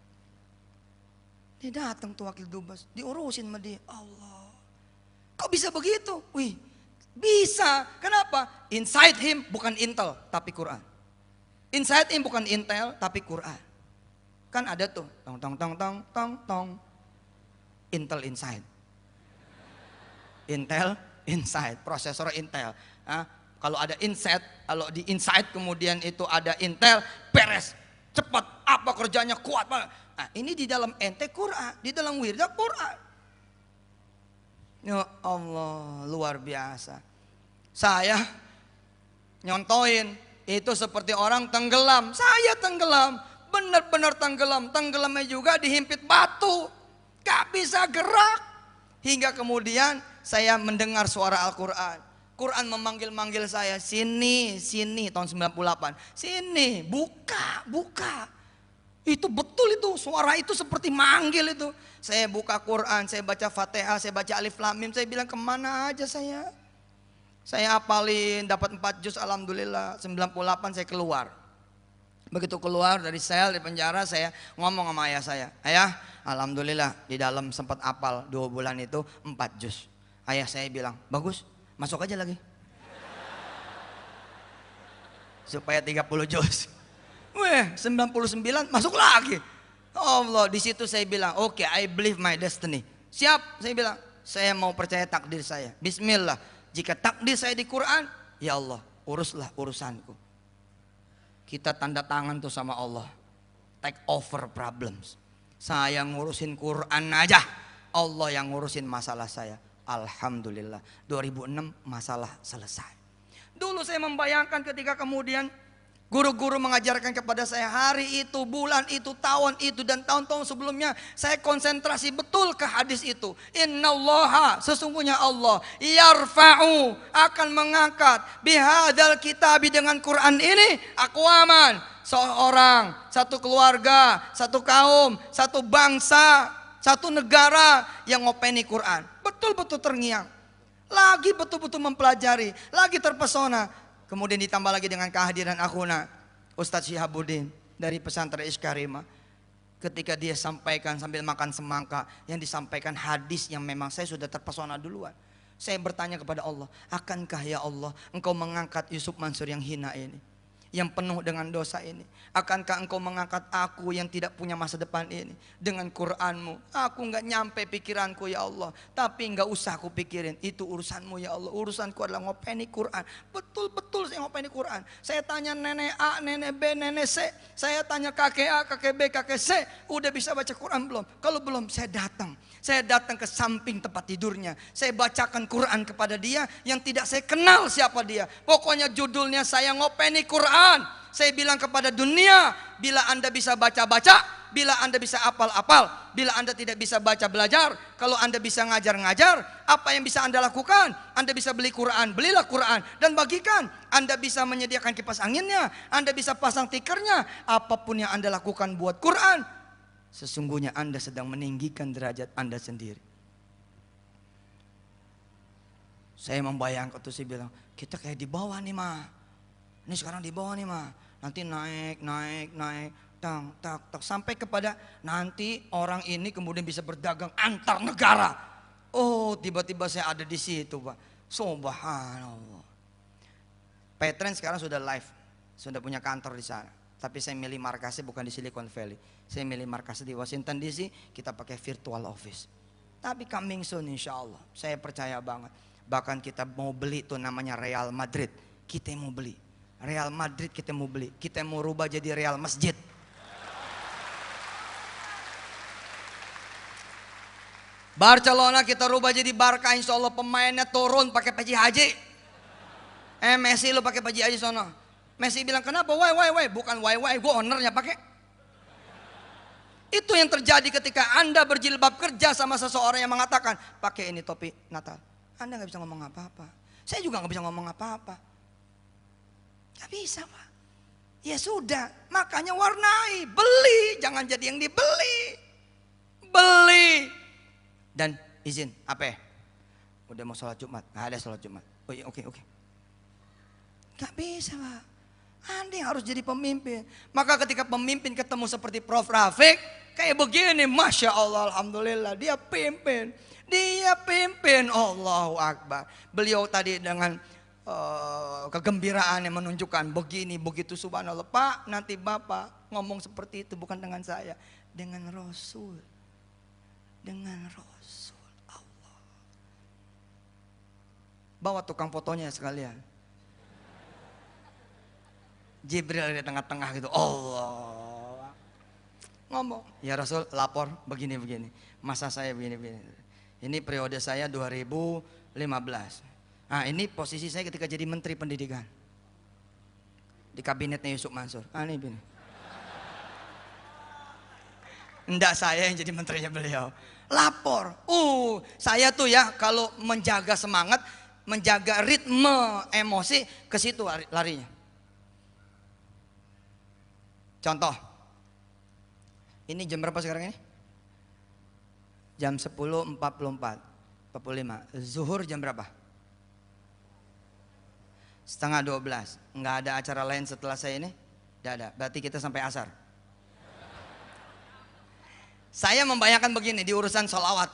Dia datang tuh wakil dubes, diurusin sama dia. Allah, kok bisa begitu? Wih, bisa. Kenapa? Inside him bukan Intel tapi Quran. Inside him bukan Intel tapi Quran. Kan ada tuh, tong. Intel inside. Intel inside, prosesor Intel. Kalau ada inside, kalau di inside kemudian itu ada Intel, beres, cepat, apa kerjanya kuat banget. Nah, ini di dalam ente Quran, di dalam wirda Quran. Ya Allah, luar biasa. Saya nyontoin, itu seperti orang tenggelam. Saya tenggelam, benar-benar tenggelam. Tenggelamnya juga dihimpit batu, gak bisa gerak. Hingga kemudian saya mendengar suara Al-Quran. Quran memanggil-manggil saya, sini, sini, tahun 98. Sini, buka, buka. Itu betul itu, suara itu seperti manggil itu. Saya buka Quran, saya baca Fatihah, saya baca Alif Lam Mim, saya bilang kemana aja saya. Saya hafalin, dapat 4 juz, alhamdulillah. 98 saya keluar. Begitu keluar dari sel, di penjara, saya ngomong sama ayah saya. Ayah, alhamdulillah di dalam sempat hafal 2 bulan itu 4 juz. Ayah saya bilang, bagus, masuk aja lagi. Supaya 30 juz. Weh, 99 masuk lagi. Allah, di situ saya bilang, oke, I believe my destiny. Siap, saya bilang, saya mau percaya takdir saya. Bismillah, jika takdir saya di Quran, ya Allah, uruslah urusanku. Kita tanda tangan tuh sama Allah. Take over problems. Saya ngurusin Quran aja, Allah yang ngurusin masalah saya. Alhamdulillah, 2006 masalah selesai. Dulu saya membayangkan ketika kemudian guru-guru mengajarkan kepada saya hari itu, bulan itu, tahun itu, dan tahun-tahun sebelumnya, saya konsentrasi betul ke hadis itu. Innallaha, sesungguhnya Allah, yarfa'u, akan mengangkat bihadzal kitabi, dengan Quran ini, aqwaman, seorang, satu keluarga, satu kaum, satu bangsa, satu negara yang ngopeni Quran. Betul-betul terngiang, lagi betul-betul mempelajari, lagi terpesona. Kemudian ditambah lagi dengan kehadiran akhuna Ustadz Syihabuddin dari pesantren Iskarimah. Ketika dia sampaikan sambil makan semangka, yang disampaikan hadis yang memang saya sudah terpesona duluan. Saya bertanya kepada Allah, akankah ya Allah engkau mengangkat Yusuf Mansur yang hina ini, yang penuh dengan dosa ini? Akankah engkau mengangkat aku yang tidak punya masa depan ini dengan Quranmu? Aku nggak nyampe pikiranku ya Allah, tapi nggak usah aku pikirin, itu urusanmu ya Allah. Urusanku adalah ngopeni Quran. Betul-betul saya ngopeni Quran. Saya tanya nenek A, nenek B, nenek C. Saya tanya kakek A, kakek B, kakek C. Udah bisa baca Quran belum? Kalau belum, saya datang. Saya datang ke samping tempat tidurnya. Saya bacakan Quran kepada dia yang tidak saya kenal siapa dia. Pokoknya judulnya saya ngopeni Quran. Saya bilang kepada dunia, bila Anda bisa baca-baca, bila Anda bisa apal-apal, bila Anda tidak bisa baca belajar, kalau Anda bisa ngajar-ngajar, apa yang bisa Anda lakukan? Anda bisa beli Quran, belilah Quran dan bagikan. Anda bisa menyediakan kipas anginnya, Anda bisa pasang tikernya, apapun yang Anda lakukan buat Quran, sesungguhnya Anda sedang meninggikan derajat Anda sendiri. Saya membayangkan tuh, saya bilang, kita kayak di bawah nih mah. Ini sekarang di bawah nih mah. Nanti naik, tang, tak, tak, sampai kepada nanti orang ini kemudian bisa berdagang antar negara. Oh, tiba-tiba saya ada di situ, Pak. Subhanallah. Petren sekarang sudah live, sudah punya kantor di sana. Tapi saya milih markasnya bukan di Silicon Valley. Saya milih markasnya di Washington DC. Kita pakai virtual office. Tapi coming soon insya Allah. Saya percaya banget. Bahkan kita mau beli tuh namanya Real Madrid. Kita mau beli. Real Madrid kita mau beli. Kita mau rubah jadi Real Masjid. Barcelona kita rubah jadi Barca, insya Allah pemainnya turun pakai peci haji. Messi lu pakai peci haji sono. Messi bilang kenapa? Why? Bukan why, gue ownernya pakai. Itu yang terjadi ketika Anda berjilbab kerja sama seseorang yang mengatakan pakai ini topi Natal. Anda nggak bisa ngomong apa-apa. Saya juga nggak bisa ngomong apa-apa. Gak bisa Pak. Ya sudah, makanya warnai, beli, jangan jadi yang dibeli. Beli. Dan izin, apa ya? Udah mau sholat Jumat, gak ada sholat Jumat. Oh iya, oke. Gak bisa Pak. Anda harus jadi pemimpin. Maka ketika pemimpin ketemu seperti Prof. Rafiq, kayak begini, Masya Allah, Alhamdulillah, dia pimpin. Allahu Akbar. Beliau tadi dengan kegembiraan yang menunjukkan begini begitu, subhanallah. Pak, nanti Bapak ngomong seperti itu bukan dengan saya, dengan Rasul. Dengan Rasul Allah. Bawa tukang fotonya sekalian. Jibril di tengah-tengah gitu. Allah. Ngomong, ya Rasul lapor begini. Masa saya begini. Ini periode saya 2015. Nah ini posisi saya ketika jadi Menteri Pendidikan di kabinetnya Yusuf Mansur. Ini. Enggak saya yang jadi menterinya beliau. Lapor. Saya tuh ya kalau menjaga semangat, menjaga ritme emosi, ke situ larinya. Contoh, ini jam berapa sekarang ini? Jam 10.44, 45. Zuhur jam berapa? Setengah 12. Nggak ada acara lain setelah saya ini? Tidak ada. Berarti kita sampai asar. Saya membayangkan begini di urusan sholawat.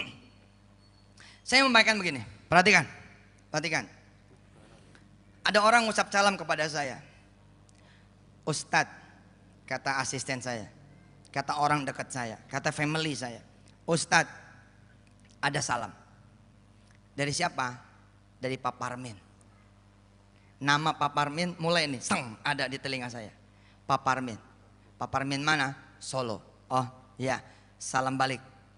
Saya membayangkan begini. Perhatikan. Perhatikan. Ada orang ucap salam kepada saya. Ustadz, kata asisten saya, kata orang dekat saya, kata family saya. Ustadz, ada salam. Dari siapa? Dari Pak Parmin. Nama Pak Parmin mulai nih, seng, ada di telinga saya. Pak Parmin. Pak Parmin mana? Solo. Oh ya, salam balik.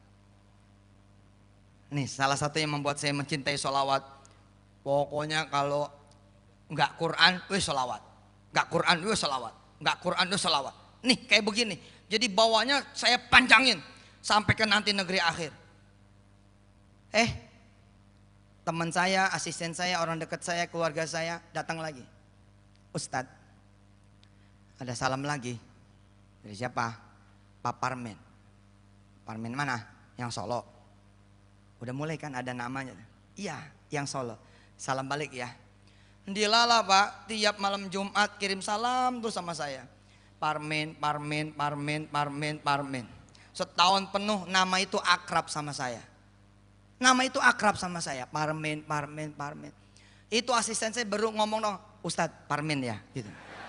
Nih salah satu yang membuat saya mencintai sholawat. Pokoknya kalau nggak Quran, sholawat. Nggak Quran, sholawat. Nggak Quran, sholawat. Nih kayak begini. Jadi bawahnya saya panjangin sampai ke nanti negeri akhir. Teman saya, asisten saya, orang dekat saya, keluarga saya datang lagi. Ustadz, ada salam lagi. Dari siapa? Pak Parmin. Parmin mana? Yang Solo. Udah mulai kan ada namanya. Iya, yang Solo. Salam balik ya. Dilala Pak, tiap malam Jumat kirim salam tuh sama saya. Parmin, Parmin, Parmin, Parmin, Parmin. Setahun penuh nama itu akrab sama saya. Nama itu akrab sama saya. Parmin, Parmin, Parmin. Itu asisten saya baru ngomong dong, Ustadz Parmin ya. Gitu.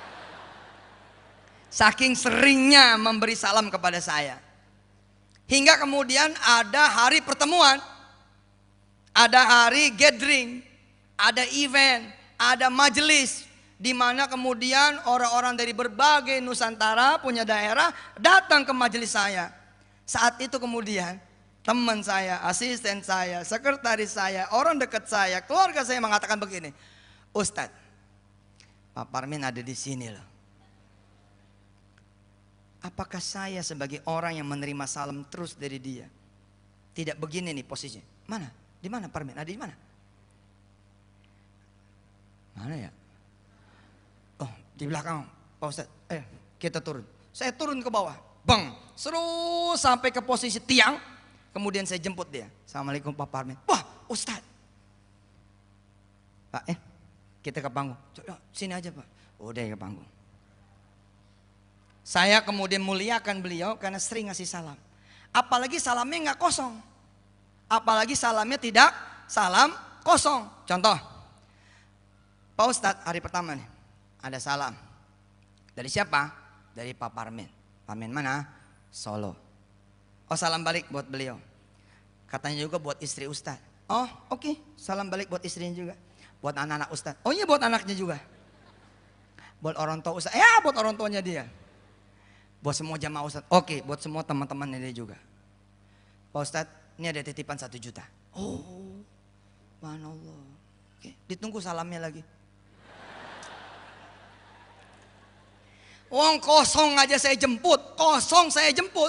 Saking seringnya memberi salam kepada saya. Hingga kemudian ada hari pertemuan. Ada hari gathering. Ada event. Ada majelis. Di mana kemudian orang-orang dari berbagai Nusantara punya daerah datang ke majelis saya. Saat itu kemudian teman saya, asisten saya, sekretaris saya, orang dekat saya, keluarga saya mengatakan begini, Ustadz, Pak Parmin ada di sini loh. Apakah saya sebagai orang yang menerima salam terus dari dia tidak begini nih posisinya? Mana? Di mana Parmin? Ada di mana? Mana ya? Oh, di belakang Pak Ustadz. Kita turun. Saya turun ke bawah. Bang, terus sampai ke posisi tiang. Kemudian saya jemput dia. Assalamualaikum Pak Parmin. Wah Ustadz. Pak kita ke panggung. Sini aja Pak. Udah ke panggung. Saya kemudian muliakan beliau karena sering ngasih salam. Apalagi salamnya nggak kosong. Apalagi salamnya tidak salam kosong. Contoh. Pak Ustadz hari pertama nih. Ada salam. Dari siapa? Dari Pak Parmin. Parmin mana? Solo. Oh salam balik buat beliau. Katanya juga buat istri Ustadz. Oh oke. Salam balik buat istrinya juga. Buat anak-anak Ustadz. Oh iya buat anaknya juga. Buat orang tua Ustadz. Ya buat orang tuanya dia. Buat semua jamaah Ustadz. Oke buat semua teman-temannya dia juga. Pak Ustadz ini ada titipan 1 juta. Oh subhanallah. Oke, ditunggu salamnya lagi. Wong kosong aja saya jemput. Kosong saya jemput.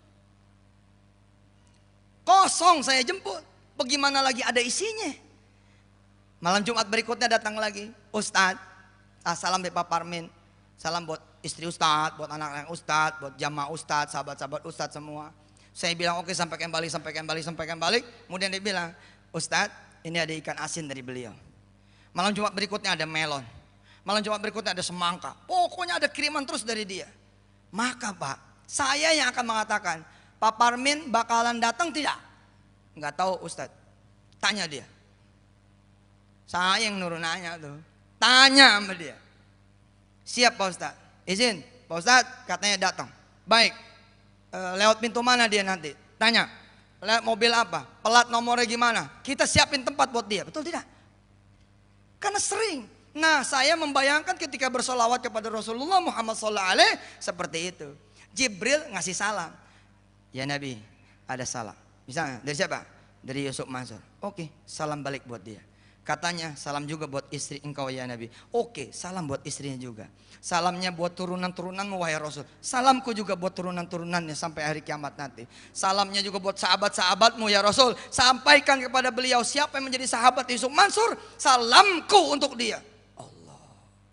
Kosong saya jemput. Bagaimana lagi ada isinya? Malam Jumat berikutnya datang lagi. Ustadz, salam dari Pak Parmin. Salam buat istri Ustadz, buat anak-anak Ustadz, buat jamaah Ustadz, sahabat-sahabat Ustadz semua. Saya bilang oke, sampaikan balik, sampaikan balik, sampaikan balik. Kemudian dia bilang, Ustadz ini ada ikan asin dari beliau. Malam Jumat berikutnya ada melon. Malam Jumat berikutnya ada semangka. Pokoknya ada kiriman terus dari dia. Maka Pak, saya yang akan mengatakan, Pak Parmin bakalan datang tidak? Enggak tahu Ustadz. Tanya dia. Saya yang nurun nanya tuh. Tanya sama dia. Siap Pak Ustadz. Izin Pak Ustadz katanya datang. Baik. Lewat pintu mana dia nanti? Tanya. Lewat mobil apa? Pelat nomornya gimana? Kita siapin tempat buat dia. Betul tidak? Karena sering. Nah saya membayangkan ketika bersolawat kepada Rasulullah Muhammad SAW seperti itu. Jibril ngasih salam. Ya Nabi, ada salam. Misalnya dari siapa? Dari Yusuf Mansur. Oke, salam balik buat dia. Katanya salam juga buat istri engkau ya Nabi. Oke, salam buat istrinya juga. Salamnya buat turunan-turunanmu wahai Rasul. Salamku juga buat turunan-turunannya sampai hari kiamat nanti. Salamnya juga buat sahabat-sahabatmu ya Rasul. Sampaikan kepada beliau siapa yang menjadi sahabat Yusuf Mansur, salamku untuk dia. Allah.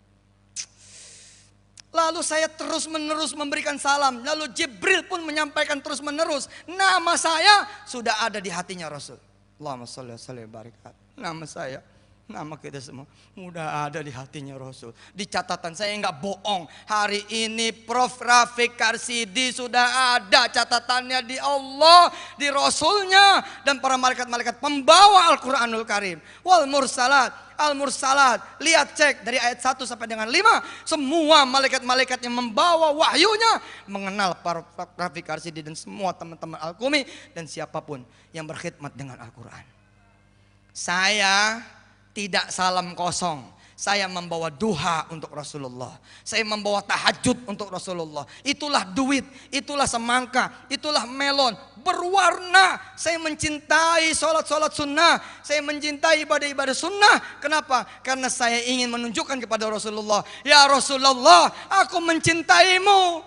Lalu saya terus menerus memberikan salam. Lalu Jibril pun menyampaikan terus menerus. Nama saya sudah ada di hatinya Rasul. Allahumma sholli wa sallim wa barik. Nama saya, nama kita semua udah ada di hatinya Rasul. Di catatan saya nggak bohong. Hari ini Prof. Rafiq Karsidi sudah ada catatannya di Allah, di Rasulnya, dan para malaikat-malaikat pembawa Al-Quranul Karim. Wal mursalat, al-mursalat. Lihat cek dari ayat 1 sampai dengan 5. Semua malaikat-malaikat yang membawa wahyunya mengenal para Rafiq Karsidi dan semua teman-teman Al-Qumi dan siapapun yang berkhidmat dengan Al-Quran. Saya tidak salam kosong. Saya membawa duha untuk Rasulullah. Saya membawa tahajud untuk Rasulullah. Itulah duit, itulah semangka, itulah melon. Berwarna. Saya mencintai sholat-sholat sunnah. Saya mencintai ibadah-ibadah sunnah. Kenapa? Karena saya ingin menunjukkan kepada Rasulullah, ya Rasulullah, aku mencintaimu.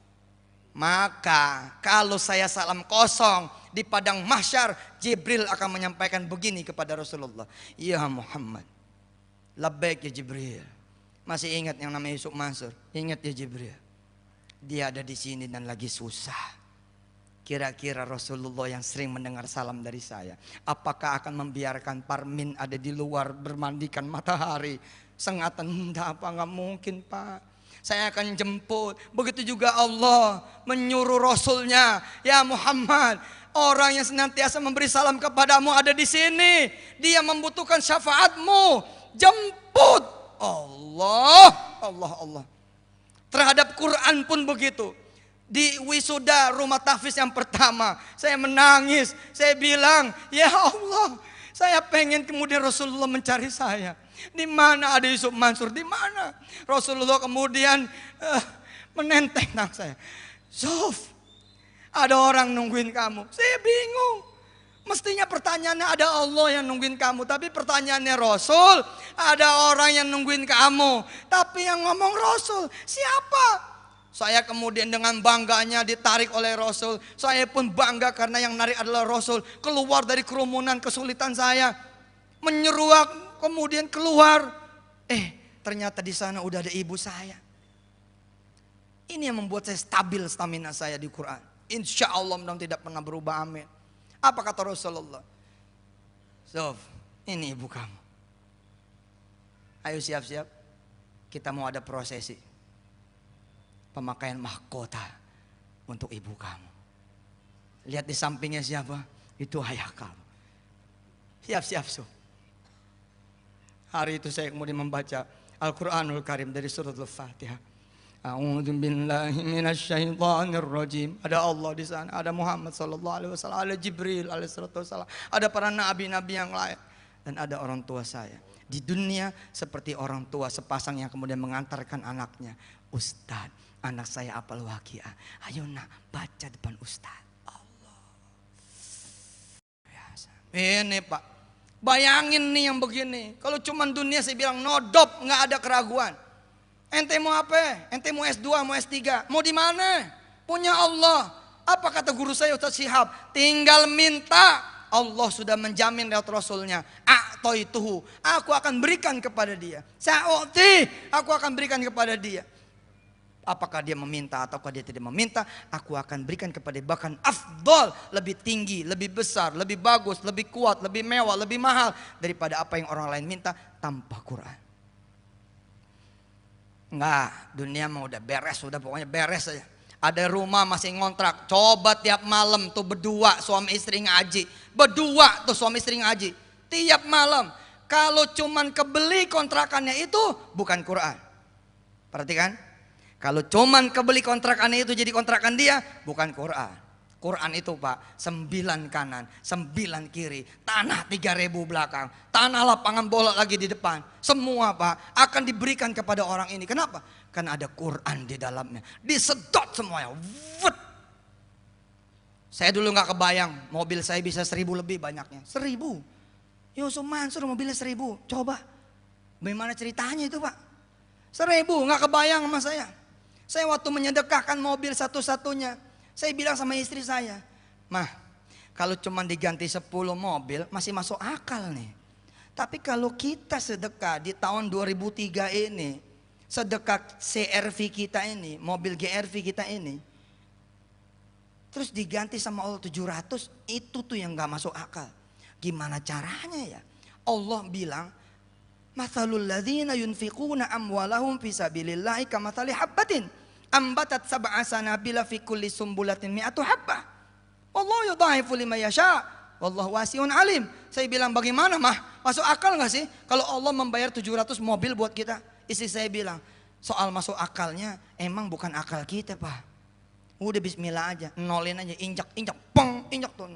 Maka kalau saya salam kosong di padang mahsyar, Jibril akan menyampaikan begini kepada Rasulullah, ya Muhammad, labbaik ya Jibril. Masih ingat yang namanya Yusuf Mansur? Ingat ya Jibril, dia ada di sini dan lagi susah. Kira-kira Rasulullah yang sering mendengar salam dari saya, apakah akan membiarkan Parmin ada di luar bermandikan matahari sengatan? Apa nggak mungkin Pak. Saya akan jemput. Begitu juga Allah menyuruh Rasulnya, ya Muhammad, orang yang senantiasa memberi salam kepadamu ada di sini. Dia membutuhkan syafaatmu. Jemput. Allah, Allah, Allah. Terhadap Quran pun begitu. Di wisuda rumah tahfiz yang pertama, saya menangis. Saya bilang, ya Allah, saya pengen kemudian Rasulullah mencari saya. Di mana ada Yusuf Mansur? Di mana? Rasulullah kemudian menenteng tangan saya. Zuf, ada orang nungguin kamu. Saya bingung. Mestinya pertanyaannya ada Allah yang nungguin kamu. Tapi pertanyaannya Rasul, ada orang yang nungguin kamu. Tapi yang ngomong Rasul, siapa? Saya kemudian dengan bangganya ditarik oleh Rasul. Saya pun bangga karena yang narik adalah Rasul. Keluar dari kerumunan kesulitan saya. Menyeruak. Kemudian keluar, ternyata di sana udah ada ibu saya. Ini yang membuat saya stabil stamina saya di Quran. Insya Allah mudah tidak pernah berubah, amin. Apa kata Rasulullah? Sof, ini ibu kamu. Ayo siap-siap, kita mau ada prosesi pemakaian mahkota untuk ibu kamu. Lihat di sampingnya siapa? Itu ayah kamu. Siap-siap Sof. Hari itu saya kemudian membaca Al-Quranul Karim dari surat Al-Fatihah. A'udzu billahi minasyaitonir rajim. Ada Allah di sana, ada Muhammad sallallahu alaihi wasallam, ada Jibril alaihi wasallam, ada para nabi-nabi yang lain, dan ada orang tua saya. Di dunia seperti orang tua sepasang yang kemudian mengantarkan anaknya. Ustaz, anak saya hafal Waqiah. Ayo nak, baca depan Ustaz. Allah. Biasa. Ini Pak. Bayangin nih yang begini. Kalau cuma dunia saya bilang nodop, nggak ada keraguan. Ente mau apa? Ente mau S2, mau S3, mau di mana? Punya Allah. Apa kata guru saya Ustaz Syihab? Tinggal minta. Allah sudah menjamin lewat Rasulnya. A'toituhu, aku akan berikan kepada dia. Sa'u'ti, aku akan berikan kepada dia. Apakah dia meminta ataukah dia tidak meminta, aku akan berikan kepada dia. Bahkan afdol, lebih tinggi, lebih besar, lebih bagus, lebih kuat, lebih mewah, lebih mahal daripada apa yang orang lain minta tanpa Quran. Enggak, dunia mah udah beres, udah pokoknya beres aja. Ada rumah masih ngontrak, coba tiap malam tuh berdua suami istri ngaji. Berdua tuh suami istri ngaji. Tiap malam. Kalau cuman kebeli kontrakannya itu bukan Quran. Perhatikan. Kalau cuman kebeli kontrakannya itu jadi kontrakan dia, bukan Quran. Quran itu Pak, 9 kanan, 9 kiri, tanah 3.000 belakang, tanah lapangan bola lagi di depan. Semua Pak akan diberikan kepada orang ini. Kenapa? Karena ada Quran di dalamnya. Disedot semuanya. Wut. Saya dulu gak kebayang mobil saya bisa 1000 lebih banyaknya. 1000. Yusuf Mansur mobilnya 1.000. Coba, bagaimana ceritanya itu Pak? 1.000, nggak kebayang sama saya. Saya waktu menyedekahkan mobil satu-satunya, saya bilang sama istri saya, Mah, kalau cuma diganti 10 mobil masih masuk akal nih. Tapi kalau kita sedekah di tahun 2003 ini, sedekah CR-V kita ini, mobil GR-V kita ini, terus diganti sama Allah 700, itu tuh yang gak masuk akal. Gimana caranya ya? Allah bilang, mathalul ladzina yunfiquna amwalahum fi sabilillahi kamathali habbatin ambatat sab'a sanabila fi kulli sumbulatin mi'atu habbah. Wallahu yudha'ifu liman yasha. Wallahu wasi'un alim. Saya bilang, bagaimana Mah? Masuk akal gak sih kalau Allah membayar 700 mobil buat kita? Istri saya bilang, soal masuk akalnya emang bukan akal kita Pak. Udah bismillah aja, nolin aja, injak, peng, injak tuh.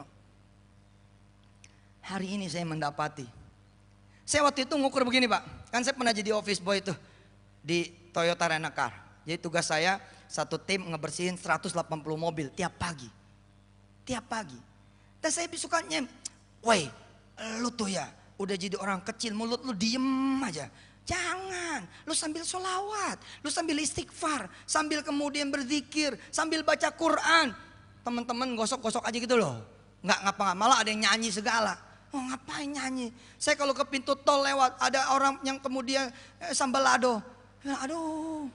Hari ini saya mendapati. Saya waktu itu ngukur begini Pak. Kan saya pernah jadi office boy tuh di Toyota Rent-A-Car. Jadi tugas saya satu tim ngebersihin 180 mobil tiap pagi. Tiap pagi. Dan saya sukanya, woi, lu tuh ya udah jadi orang kecil, mulut lu diem aja. Jangan, lu sambil sholawat, lu sambil istighfar, sambil kemudian berzikir, sambil baca Quran. Teman-teman gosok-gosok aja gitu loh. Nggak ngapa-ngapa, malah ada yang nyanyi segala. Oh ngapain nyanyi? Saya kalau ke pintu tol lewat, ada orang yang kemudian sambalado. Aduh.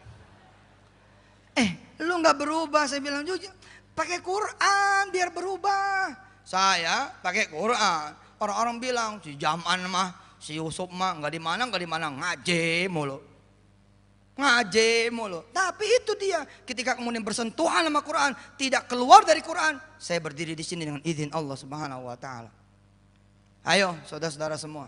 Lu nggak berubah, saya bilang jujur. Pakai Quran biar berubah. Saya pakai Quran. Orang-orang bilang si Jaman mah, si Yusuf mah nggak di mana ngaji mulu. Ngaji mulu. Tapi itu dia, ketika kemudian bersentuhan sama Quran, tidak keluar dari Quran. Saya berdiri di sini dengan izin Allah Subhanahu wa taala. Ayo saudara-saudara semua.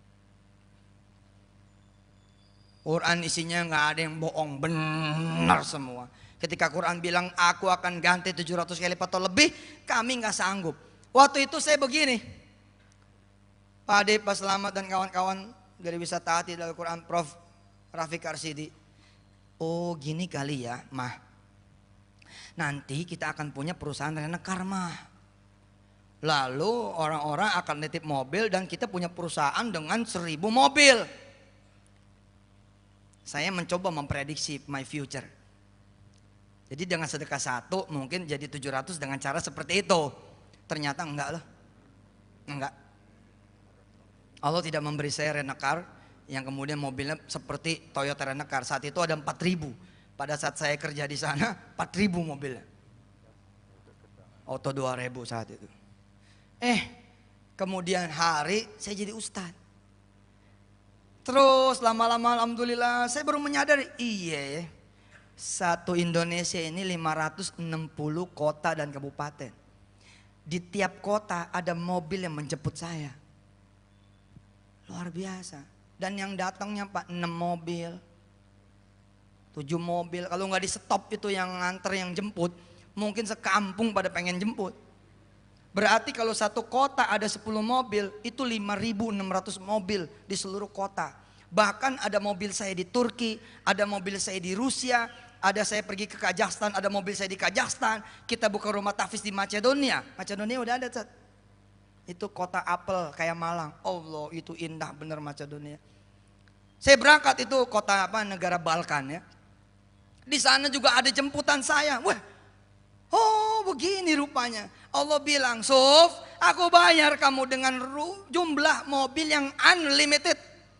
Quran isinya nggak ada yang bohong, benar semua. Ketika Quran bilang aku akan ganti 700 kali lipat atau lebih, kami nggak sanggup. Waktu itu saya begini, Pak Ade, Pak Selamat dan kawan-kawan dari Wisata Hati dari Quran, Prof. Rafiq Arsidi. Oh gini kali ya Mah, nanti kita akan punya perusahaan Rent-A-Car Mah. Lalu orang-orang akan nitip mobil dan kita punya perusahaan dengan 1.000 mobil. Saya mencoba memprediksi my future. Jadi dengan sedekah satu mungkin jadi 700 dengan cara seperti itu. Ternyata enggak loh. Enggak. Allah tidak memberi saya Rent-A-Car yang kemudian mobilnya seperti Toyota Rent-A-Car. Saat itu ada 4.000. Pada saat saya kerja di sana 4.000 mobilnya. Auto 2.000 saat itu. Kemudian hari saya jadi ustadz. Terus lama-lama alhamdulillah saya baru menyadari, iya satu Indonesia ini 560 kota dan kabupaten. Di tiap kota ada mobil yang menjemput saya. Luar biasa. Dan yang datangnya Pak 6 mobil, 7 mobil. Kalau nggak di stop itu yang nganter yang jemput, mungkin sekampung pada pengen jemput. Berarti kalau satu kota ada 10 mobil, itu 5.600 mobil di seluruh kota. Bahkan ada mobil saya di Turki, ada mobil saya di Rusia, ada saya pergi ke Kazakhstan, ada mobil saya di Kazakhstan. Kita buka rumah tahfiz di Macedonia. Macedonia udah ada, Cat. Itu kota apel kayak Malang. Allah, itu indah bener Macedonia. Saya berangkat itu kota apa, negara Balkan ya. Di sana juga ada jemputan saya. Wah, oh begini rupanya. Allah bilang, Suf, aku bayar kamu dengan jumlah mobil yang unlimited.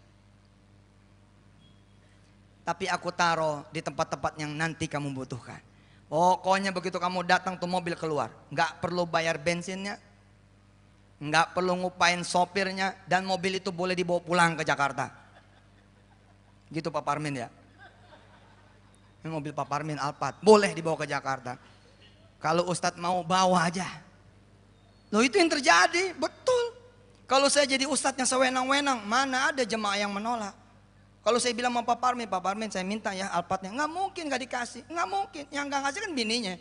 Tapi aku taruh di tempat-tempat yang nanti kamu butuhkan. Pokoknya begitu kamu datang tuh mobil keluar. Nggak perlu bayar bensinnya. Nggak perlu ngupain sopirnya. Dan mobil itu boleh dibawa pulang ke Jakarta. Gitu Pak Parmin ya. Ini mobil Pak Parmin Alphard. Boleh dibawa ke Jakarta. Kalau Ustadz mau bawa aja. Loh itu yang terjadi, betul. Kalau saya jadi Ustadz yang sewenang-wenang, mana ada jemaah yang menolak. Kalau saya bilang sama Pak Parmin saya minta ya Alphardnya. Nggak mungkin nggak dikasih, nggak mungkin. Yang nggak ngasih kan bininya.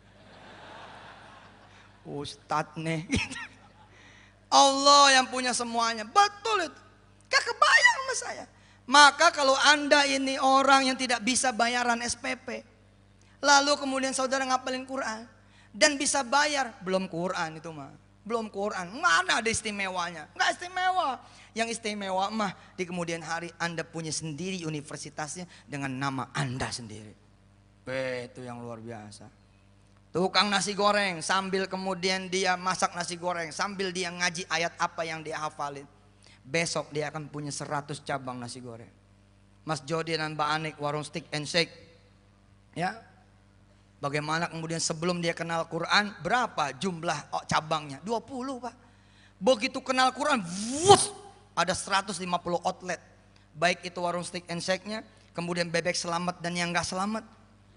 Ustadz nih. Allah yang punya semuanya, betul itu. Gak kebayang sama saya. Maka kalau Anda ini orang yang tidak bisa bayaran SPP. Lalu kemudian saudara ngapalin Quran. Dan bisa bayar, belum Quran itu mah. belum Quran. Mana ada istimewanya? Nggak istimewa. Yang istimewa mah di kemudian hari Anda punya sendiri universitasnya dengan nama Anda sendiri. Itu yang luar biasa. Tukang nasi goreng sambil kemudian dia masak nasi goreng, sambil dia ngaji ayat apa yang dia hafalin. Besok dia akan punya 100 cabang nasi goreng. Mas Jody dan Mbak Anik warung steak and shake. Ya. Bagaimana kemudian sebelum dia kenal Quran, berapa jumlah cabangnya? 20, Pak. Begitu kenal Quran, wuss, ada 150 outlet. Baik itu warung steak and shake-nya, kemudian bebek selamat dan yang enggak selamat.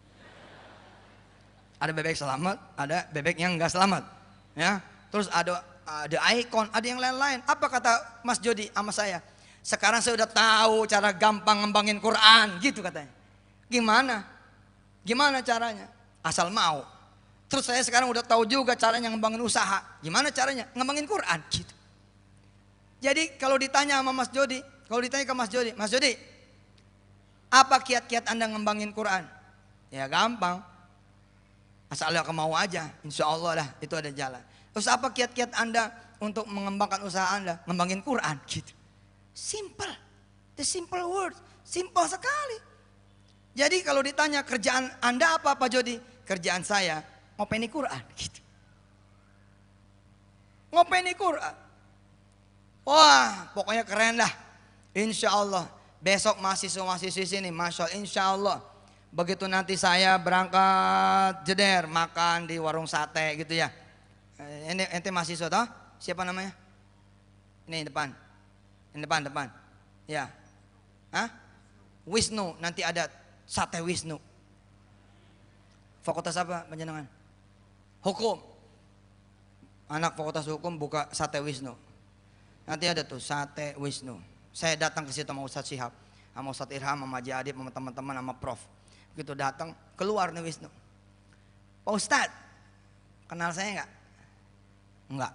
Ada bebek selamat, ada bebek yang enggak selamat. Ya. Terus ada Icon, ada yang lain-lain. Apa kata Mas Jody sama saya? Sekarang saya udah tahu cara gampang ngembangin Quran, gitu katanya. Gimana? Gimana caranya? Asal mau. Terus saya sekarang udah tahu juga caranya ngembangin usaha. Gimana caranya? Ngembangin Quran, gitu. Jadi kalau ditanya sama Mas Jody, kalau ditanya ke Mas Jody, apa kiat-kiat Anda ngembangin Quran? Ya gampang. Asal ada mau aja, insya Allah lah itu ada jalan. Terus apa kiat-kiat Anda untuk mengembangkan usaha Anda? Ngembangin Quran, gitu. Simple, the simple word, simple sekali. Jadi kalau ditanya kerjaan Anda apa Pak Jody? Kerjaan saya ngopeni Quran, gitu. Ngopeni Quran. Wah, pokoknya keren dah. Insya Allah besok mahasiswa-mahasiswi sini, masya Allah, insya Allah. Begitu nanti saya berangkat jeder makan di warung sate gitu ya. Ini ente mahasiswa toh? Siapa namanya? Ini depan. Ini depan. Ya. Hah? Wisnu, nanti ada sate Wisnu. Fakultas apa panjenengan? Hukum. Anak fakultas hukum buka sate Wisnu. Nanti ada tuh sate Wisnu. Saya datang ke situ sama Ustadz Syihab, sama Ustadz Irham, sama Haji Adib, sama teman-teman, sama Prof. Begitu datang, keluar nih Wisnu. Pak Ustadz, kenal saya enggak? Enggak.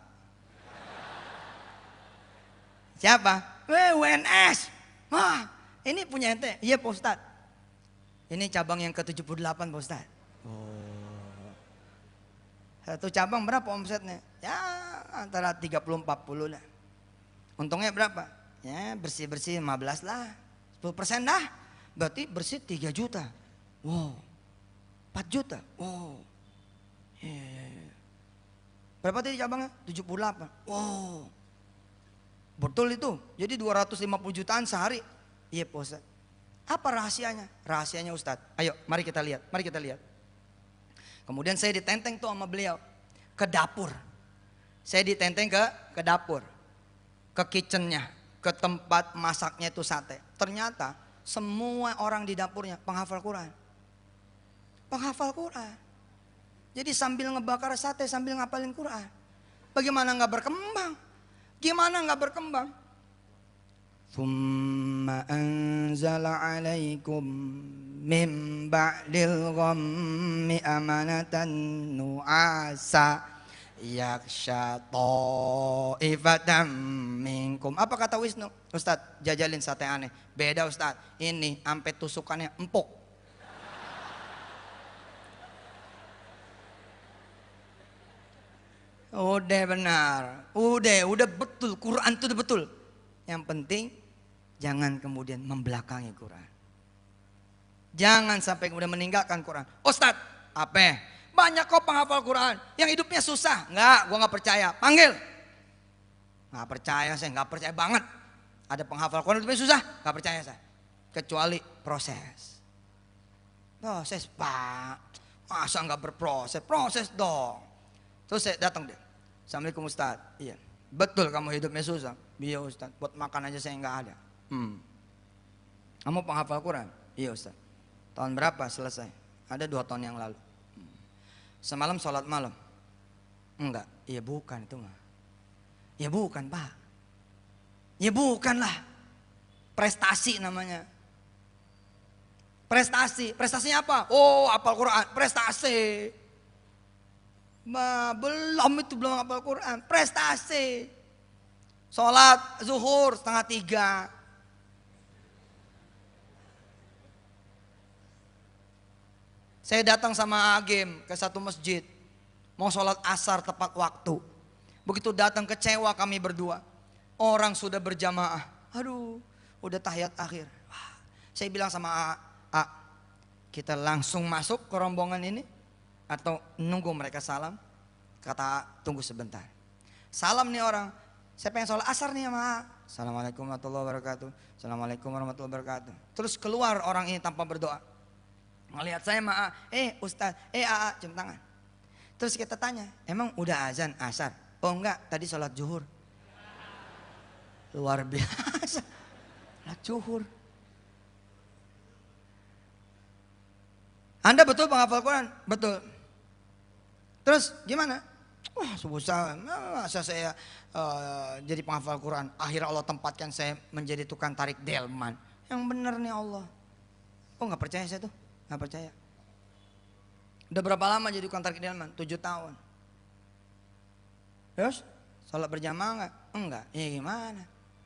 Siapa? WNS. Wah, ini punya ente? Iya Pak Ustadz. Ini cabang yang ke-78 Pak Ustadz. Oh. Satu cabang berapa omsetnya? Ya antara 30-40 lah. Untungnya berapa? Ya bersih-bersih 15 lah. 10% dah. Berarti bersih 3 juta. Wow. 4 juta. Wow. Yeah. Berapa tadi cabangnya? 78. Wow. Betul itu. Jadi 250 jutaan sehari. Iya Pak Ustadz. Apa rahasianya? Rahasianya Ustadz. Ayo mari kita lihat. Mari kita lihat. Kemudian saya ditenteng tuh sama beliau. Ke dapur. Saya ditenteng ke dapur. Ke kitchennya. Ke tempat masaknya itu sate. Ternyata semua orang di dapurnya penghafal Quran. Penghafal Quran. Jadi sambil ngebakar sate sambil ngapalin Quran. Bagaimana nggak berkembang? Gimana nggak berkembang? Thumma anzala alaikum min ba'dil ghammi amanatan nu'asa yaksha ta'ifatan minkum. Apa kata Wisnu? Ustadz, jajalin sate aneh. Beda Ustadz, ini sampai tusukannya empuk. Udah benar, udah betul. Quran itu udah betul. Yang penting jangan kemudian membelakangi Quran. Jangan sampai kemudian meninggalkan Quran. Ustadz, apa? Banyak kok penghafal Quran yang hidupnya susah. Enggak, gua nggak percaya. Panggil. Nggak percaya saya, nggak percaya banget. Ada penghafal Quran hidupnya susah, nggak percaya saya. Kecuali proses. Proses Pak. Masa nggak berproses? Proses dong. Terus saya datang dia. Assalamualaikum Ustaz. Iya. Betul kamu hidupnya susah. Iya Ustaz. Buat makan aja saya nggak ada. Kamu penghafal Quran? Iya Ustaz. Tahun berapa selesai? Ada 2 tahun yang lalu. Semalam sholat malam? Enggak. Iya bukan itu mah. Ya bukan Pak. Ya bukan lah. Prestasi namanya. Prestasi. Prestasinya apa? Oh hafal Quran. Prestasi. Belum hafal Quran. Prestasi. Sholat zuhur 2:30. Saya datang sama Agim ke satu masjid. Mau sholat asar tepat waktu. Begitu datang kecewa kami berdua. Orang sudah berjamaah. Aduh, udah tahiyat akhir. Wah, saya bilang sama A, kita langsung masuk ke rombongan ini atau nunggu mereka salam? Kata A, tunggu sebentar. Salam nih orang. Saya pengen sholat asar nih sama A. Assalamualaikum warahmatullahi wabarakatuh. Assalamualaikum warahmatullahi wabarakatuh. Terus keluar orang ini tanpa berdoa. Ngelihat saya sama A, Ustaz, A, cium tangan. Terus kita tanya, emang udah azan asar? Oh enggak, tadi sholat zuhur. Luar biasa, sholat zuhur. Anda betul penghafal Quran? Betul. Terus gimana? Wah susah, masa saya jadi penghafal Quran. Akhirnya Allah tempatkan saya menjadi tukang tarik delman. Yang benar nih Allah. Oh gak percaya saya tuh, gak percaya. Udah berapa lama jadi tukang tarik delman? 7 tahun. Terus sholat berjamaah gak? Enggak, ya gimana?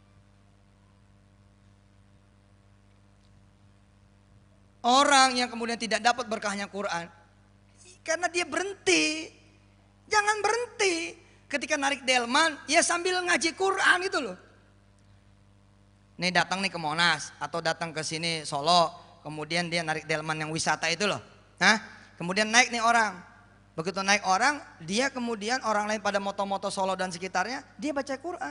Orang yang kemudian tidak dapat berkahnya Quran karena dia berhenti. Jangan berhenti. Ketika narik delman, ya sambil ngaji Quran gitu loh. Nih datang nih ke Monas atau datang ke sini Solo, kemudian dia narik delman yang wisata itu loh. Kemudian naik nih orang. Begitu naik orang, dia kemudian orang lain pada moto-moto Solo dan sekitarnya, dia baca Quran.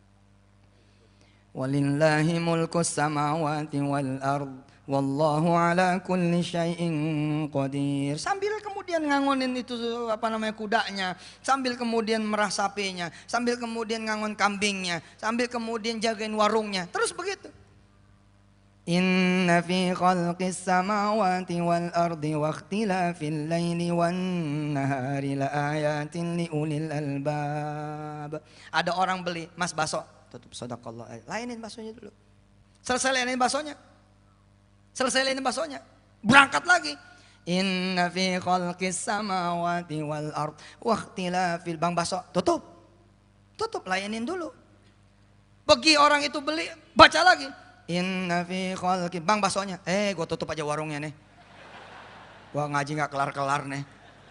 Walillahi mulkus samawati wal ard. Wallahu ala kulli syai'in qadir. Sambil kemudian ngangonin itu kudanya, sambil kemudian merah sapinya, sambil kemudian ngangon kambingnya, sambil kemudian jagain warungnya. Terus begitu. Inna fi khalqis samawati wal ardi wa ikhtilafil laili wan nahari la ayatin li ulil albab. Ada orang beli, Mas bakso, tutup sedekah. Lainin baksonya dulu. Selesai lainin baksonya. Berangkat lagi. Inna fi khalqis samawati wal ard wa ikhtilafil, bang bakso, tutup, layanin dulu. Pergi orang itu beli, baca lagi. Inna fi khalqi, bang baksonya, gue tutup aja warungnya nih. Gua ngaji gak kelar-kelar nih.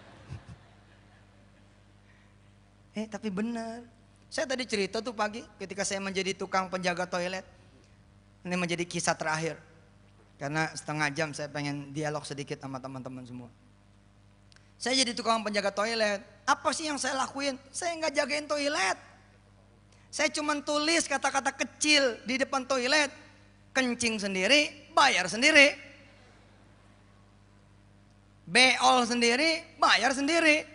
Tapi benar. Saya tadi cerita tuh pagi ketika saya menjadi tukang penjaga toilet. Ini menjadi kisah terakhir. Karena setengah jam saya pengen dialog sedikit sama teman-teman semua. Saya jadi tukang penjaga toilet. Apa sih yang saya lakuin? Saya nggak jagain toilet. Saya cuma tulis kata-kata kecil di depan toilet. Kencing sendiri, bayar sendiri. Beol sendiri, bayar sendiri.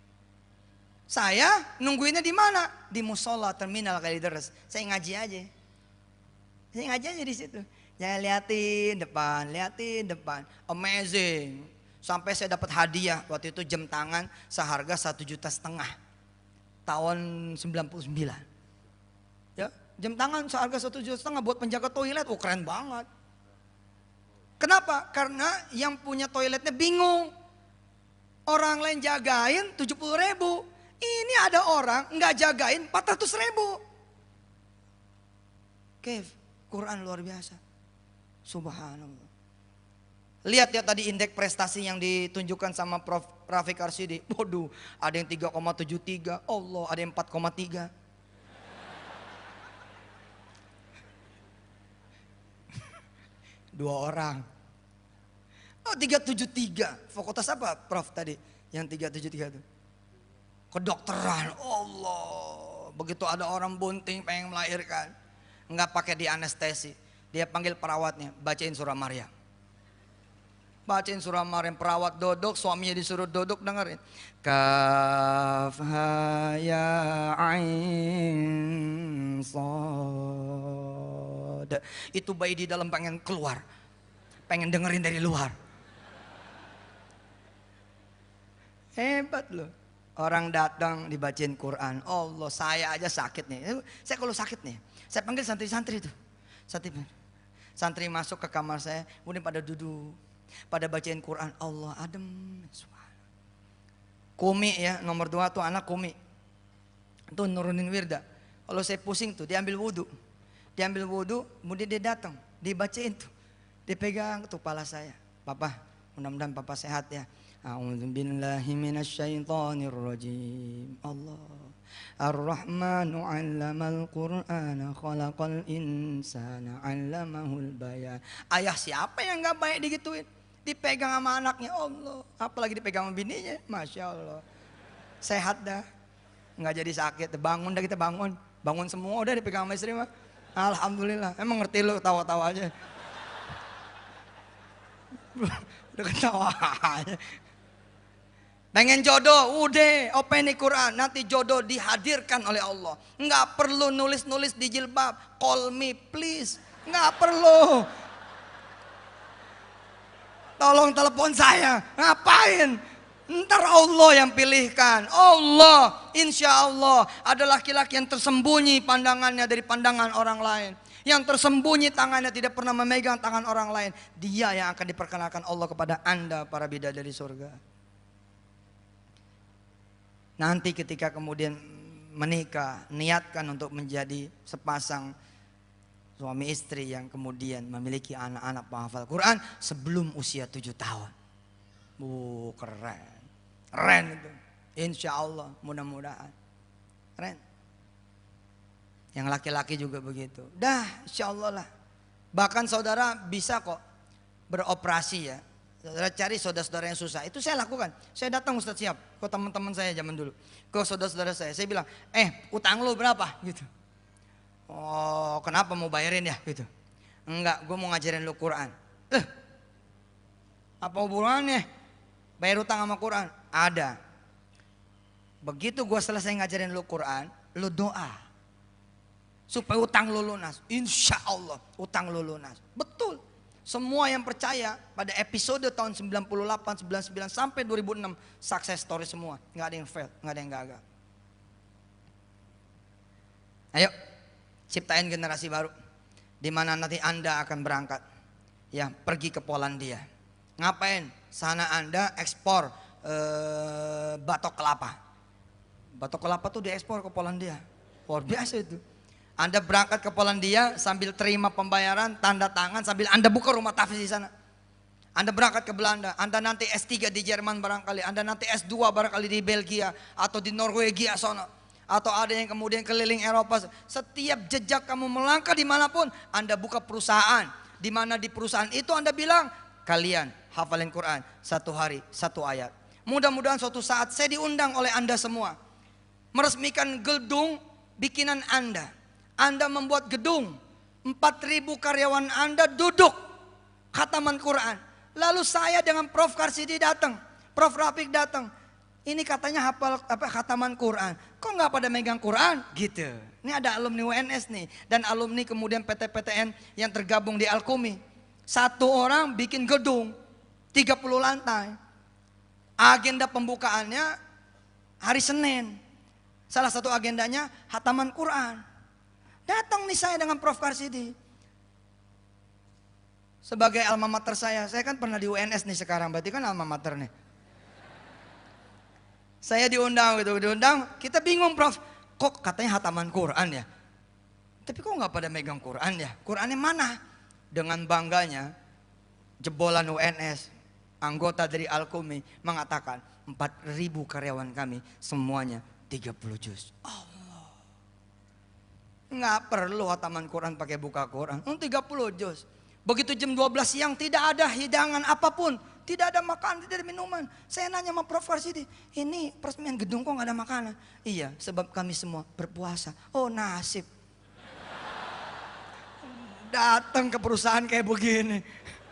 Saya nungguinnya di mana? Di musola terminal Kalideres. Saya ngaji aja. Di situ. Jangan liatin depan. Amazing. Sampai saya dapat hadiah waktu itu jam tangan seharga 1,5 juta tahun 99. Ya, jam tangan seharga 1,5 juta buat penjaga toilet. Oh keren banget. Kenapa? Karena yang punya toiletnya bingung. Orang lain jagain 70.000. Ini ada orang nggak jagain 400.000. Kev, Quran luar biasa. Subhanallah. Lihat ya tadi indeks prestasi yang ditunjukkan sama Prof. Rafiq Arsidi. Waduh, ada yang 3,73. Allah, ada yang 4,3. Dua orang. Oh 373. Fakultas apa Prof tadi? Yang 373 itu. Kedokteran. Allah. Begitu ada orang bunting pengen melahirkan. Enggak pakai di anestesi. Dia panggil perawatnya, bacain surah Maryam. Bacain surah Maryam, perawat duduk, suaminya disuruh duduk, dengerin. Kaf ha ya ain sad. Itu bayi di dalam pengen keluar. Pengen dengerin dari luar. Hebat loh. Orang datang dibacain Quran. Allah, saya aja sakit nih. Saya kalau sakit nih, saya panggil santri-santri itu. Santri masuk ke kamar saya, kemudian pada duduk, pada bacain Quran. Allah adem. Kumi ya, nomor 2 tuh anak Kumi. Tuh nurunin wirda. Kalau saya pusing tuh, diambil wudhu. Kemudian dia datang, dibacain tuh. Dipegang tuh kepala saya. Papa, mudah-mudahan papa sehat ya. A'udzubillahi minasyaitonirrajim. Allah. Ar-Rahmanu 'allamal Qur'ana khalaqal insana 'allamahul bayan. Ayah siapa yang gak baik digituin? Dipegang sama anaknya Allah, apalagi dipegang sama bininya, Masya Allah. Sehat dah, nggak jadi sakit. Bangun dah, kita bangun semua udah dipegang sama istri mah. Alhamdulillah. Emang ngerti lu, tawa-tawa aja. Udah ketawa aja. Pengen jodoh, udah open Quran, nanti jodoh dihadirkan oleh Allah. Nggak perlu nulis-nulis di jilbab, call me please, nggak perlu. Tolong telepon saya, ngapain? Ntar Allah yang pilihkan. Allah, insya Allah ada laki-laki yang tersembunyi pandangannya dari pandangan orang lain, yang tersembunyi tangannya tidak pernah memegang tangan orang lain. Dia yang akan diperkenalkan Allah kepada anda para bidadari surga. Nanti ketika kemudian menikah, niatkan untuk menjadi sepasang suami istri yang kemudian memiliki anak-anak penghafal Quran sebelum usia 7 tahun. Keren. Keren itu. Insya Allah, mudah-mudahan. Keren. Yang laki-laki juga begitu. Dah, insya Allah lah. Bahkan saudara bisa kok beroperasi ya. Saudara cari saudara-saudara yang susah. Itu saya lakukan. Saya datang Ustaz Siap ke teman-teman saya zaman dulu. Ke saudara-saudara saya. Saya bilang, utang lu berapa? Gitu. Oh, kenapa mau bayarin ya? Gitu. Enggak, gue mau ngajarin lu Quran. Apa hubungannya bayar utang sama Quran? Ada. Begitu gue selesai ngajarin lu Quran, lu doa supaya utang lu lunas. Insya Allah utang lu lunas. Betul. Semua yang percaya pada episode tahun 98, 99 sampai 2006 success story semua. Nggak ada yang fail, nggak ada yang gagal. Ayo ciptain generasi baru di mana nanti anda akan berangkat ya pergi ke Polandia. Ngapain? Sana anda ekspor batok kelapa. Batok kelapa tuh diekspor ke Polandia. Luar biasa itu. Anda berangkat ke Polandia sambil terima pembayaran, tanda tangan sambil anda buka rumah tahfiz di sana. Anda berangkat ke Belanda, anda nanti S3 di Jerman barangkali, anda nanti S2 barangkali di Belgia atau di Norwegia sana. Atau ada yang kemudian keliling Eropa. Setiap jejak kamu melangkah dimanapun, anda buka perusahaan. Di mana di perusahaan itu anda bilang, kalian hafalin Quran 1 hari 1 ayat. Mudah-mudahan suatu saat saya diundang oleh anda semua. Meresmikan gedung bikinan anda. Anda membuat gedung, 4.000 karyawan anda duduk khataman Quran. Lalu saya dengan Prof Karsidi datang, Prof Rafiq datang. Ini katanya hafal khataman Quran. Kok nggak pada megang Quran? Gitu. Ini ada alumni UNS nih dan alumni kemudian PT-PTN yang tergabung di Alkumi. Satu orang bikin gedung 30 lantai. Agenda pembukaannya hari Senin. Salah satu agendanya khataman Quran. Datang nih saya dengan Prof Karsidi. Sebagai alma mater saya kan pernah di UNS nih sekarang, berarti kan alma mater nih. Saya diundang gitu, kita bingung Prof, kok katanya khataman Quran ya? Tapi kok nggak pada megang Quran ya? Qurannya mana? Dengan bangganya jebolan UNS, anggota dari Alkumi mengatakan 4.000 karyawan kami semuanya 30 juz. Allah. Nggak perlu khataman Quran pakai buka Quran, 30 juz. Begitu jam 12 siang tidak ada hidangan apapun. Tidak ada makanan, tidak ada minuman. Saya nanya sama Prof Karsidi, ini peresmian gedung kok gak ada makanan? Iya, sebab kami semua berpuasa. Oh nasib. Datang ke perusahaan kayak begini.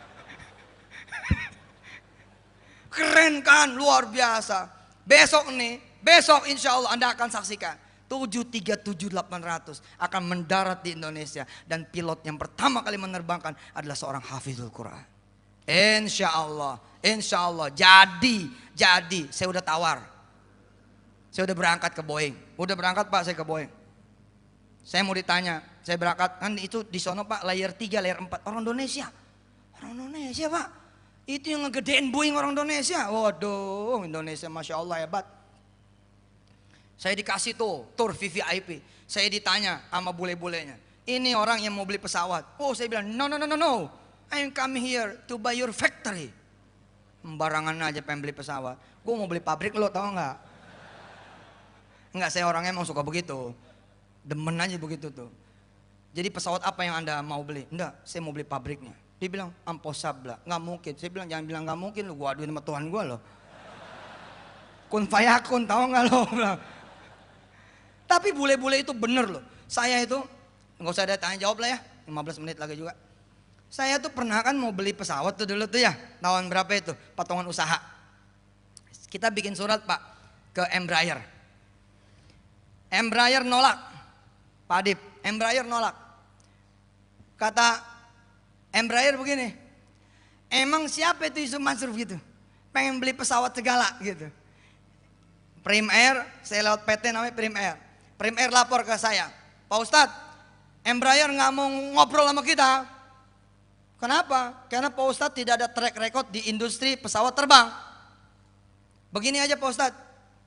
Keren kan, luar biasa. Besok insya Allah Anda akan saksikan. 737-800 akan mendarat di Indonesia. Dan pilot yang pertama kali menerbangkan adalah seorang hafizul Quran. Insya Allah. Jadi saya udah tawar. Saya udah berangkat ke Boeing. Udah berangkat Pak, saya ke Boeing. Saya mau ditanya, saya berangkat kan itu di sono Pak, layer 3, layer 4 orang Indonesia. Orang Indonesia Pak. Itu yang ngegedein Boeing orang Indonesia. Waduh, Indonesia Masya Allah hebat. Saya dikasih tuh tour VVIP. Saya ditanya sama bule-bulenya, ini orang yang mau beli pesawat. Oh saya bilang no. I'm coming here to buy your factory. Sembarangan aja pengen beli pesawat. Gue mau beli pabrik lo tau gak? Enggak, saya orangnya emang suka begitu. Demen aja begitu tuh. Jadi pesawat apa yang Anda mau beli? Enggak, saya mau beli pabriknya. Dia bilang impossible, nggak mungkin. Saya bilang jangan bilang nggak mungkin, lu gua aduin sama Tuhan gua loh. Kun fayakun, tahu nggak lo? Tapi bule-bule itu bener loh. Saya itu nggak usah ada tanya jawab lah ya, 15 menit lagi juga. Saya tuh pernah kan mau beli pesawat tuh dulu tuh ya, tahun berapa itu, patungan usaha. Kita bikin surat Pak ke Embraer. Embraer nolak, Pak Adib, Embraer nolak. Kata Embraer begini, emang siapa itu Yusuf Mansur gitu, pengen beli pesawat segala gitu. Prim Air, saya lewat PT namanya Prim Air. Prim Air lapor ke saya, Pak Ustadz, Embraer nggak mau ngobrol sama kita. Kenapa? Karena Pak Ustadz tidak ada track record di industri pesawat terbang. Begini aja Pak Ustadz,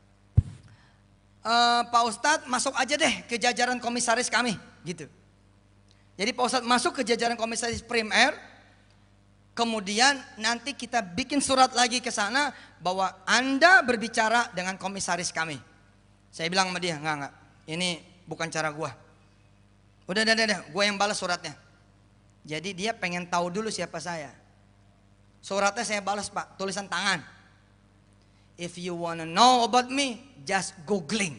Pak Ustadz masuk aja deh ke jajaran komisaris kami, gitu. Jadi Pak Ustadz masuk ke jajaran komisaris Prim Air, kemudian nanti kita bikin surat lagi ke sana bahwa Anda berbicara dengan komisaris kami. Saya bilang sama dia, enggak, ini bukan cara gua. Udah, gua yang balas suratnya. Jadi dia pengen tahu dulu siapa saya. Suratnya saya balas Pak, tulisan tangan. If you wanna know about me, just googling.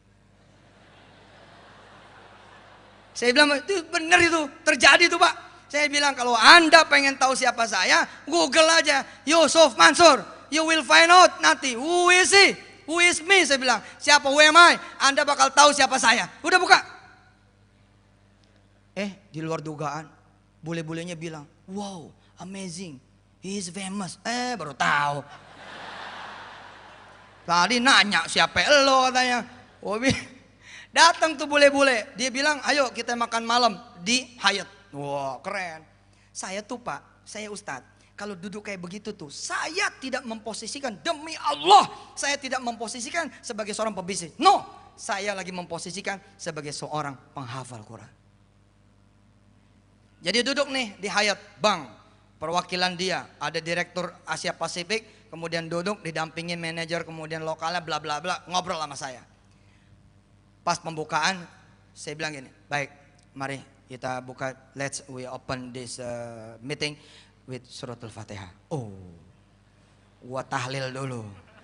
Saya bilang itu benar, itu terjadi tuh Pak. Saya bilang kalau Anda pengen tahu siapa saya, Google aja Yusuf Mansur. You will find out nanti who is he, who is me. Saya bilang siapa, who am I? Anda bakal tahu siapa saya. Udah buka. Di luar dugaan, bule-bulenya bilang, wow, amazing, he is famous. Baru tahu. Tadi nanya siapa lo katanya. Datang tuh bule-bule, dia bilang ayo kita makan malam di Hyatt. Wah keren. Saya tuh Pak, saya Ustadz, kalau duduk kayak begitu tuh, saya tidak memposisikan, demi Allah, saya tidak memposisikan sebagai seorang pebisnis. No, saya lagi memposisikan sebagai seorang penghafal Quran. Jadi duduk nih di Hyatt, Bang, perwakilan dia, ada direktur Asia Pasifik, kemudian duduk didampingin manajer, kemudian lokalnya bla bla bla, ngobrol sama saya. Pas pembukaan, saya bilang gini, baik, mari kita buka, we open this meeting with suratul Fatihah. Gua tahlil dulu.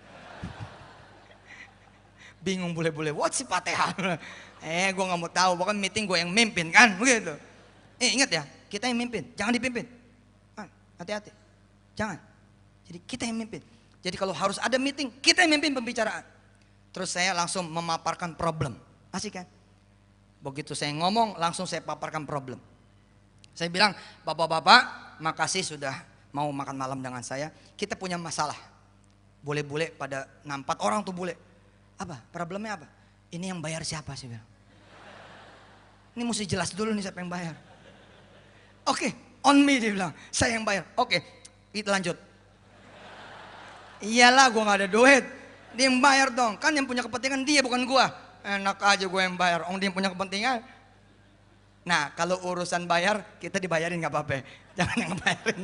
Bingung bule-bule, what sih Fatihah? Gua nggak mau tahu, bahkan meeting gua yang mimpin kan, begitu. Ingat ya, kita yang mimpin, jangan dipimpin. Hati-hati, jangan. Jadi kita yang mimpin. Jadi kalau harus ada meeting, kita yang mimpin pembicaraan. Terus saya langsung memaparkan problem, asik kan? Begitu saya ngomong, langsung saya paparkan problem. Saya bilang, bapak-bapak, makasih sudah mau makan malam dengan saya. Kita punya masalah. Bule-bule pada 4 orang tuh bule. Apa? Problemnya apa? Ini yang bayar siapa sih? Ini mesti jelas dulu nih siapa yang bayar. Oke, on me dia bilang, saya yang bayar. Oke, kita lanjut. Iyalah, gua nggak ada duit. Dia yang bayar dong. Kan yang punya kepentingan dia, bukan gua. Enak aja gue yang bayar, dia yang punya kepentingan. Nah kalau urusan bayar, kita dibayarin gak apa-apa, jangan yang bayarin.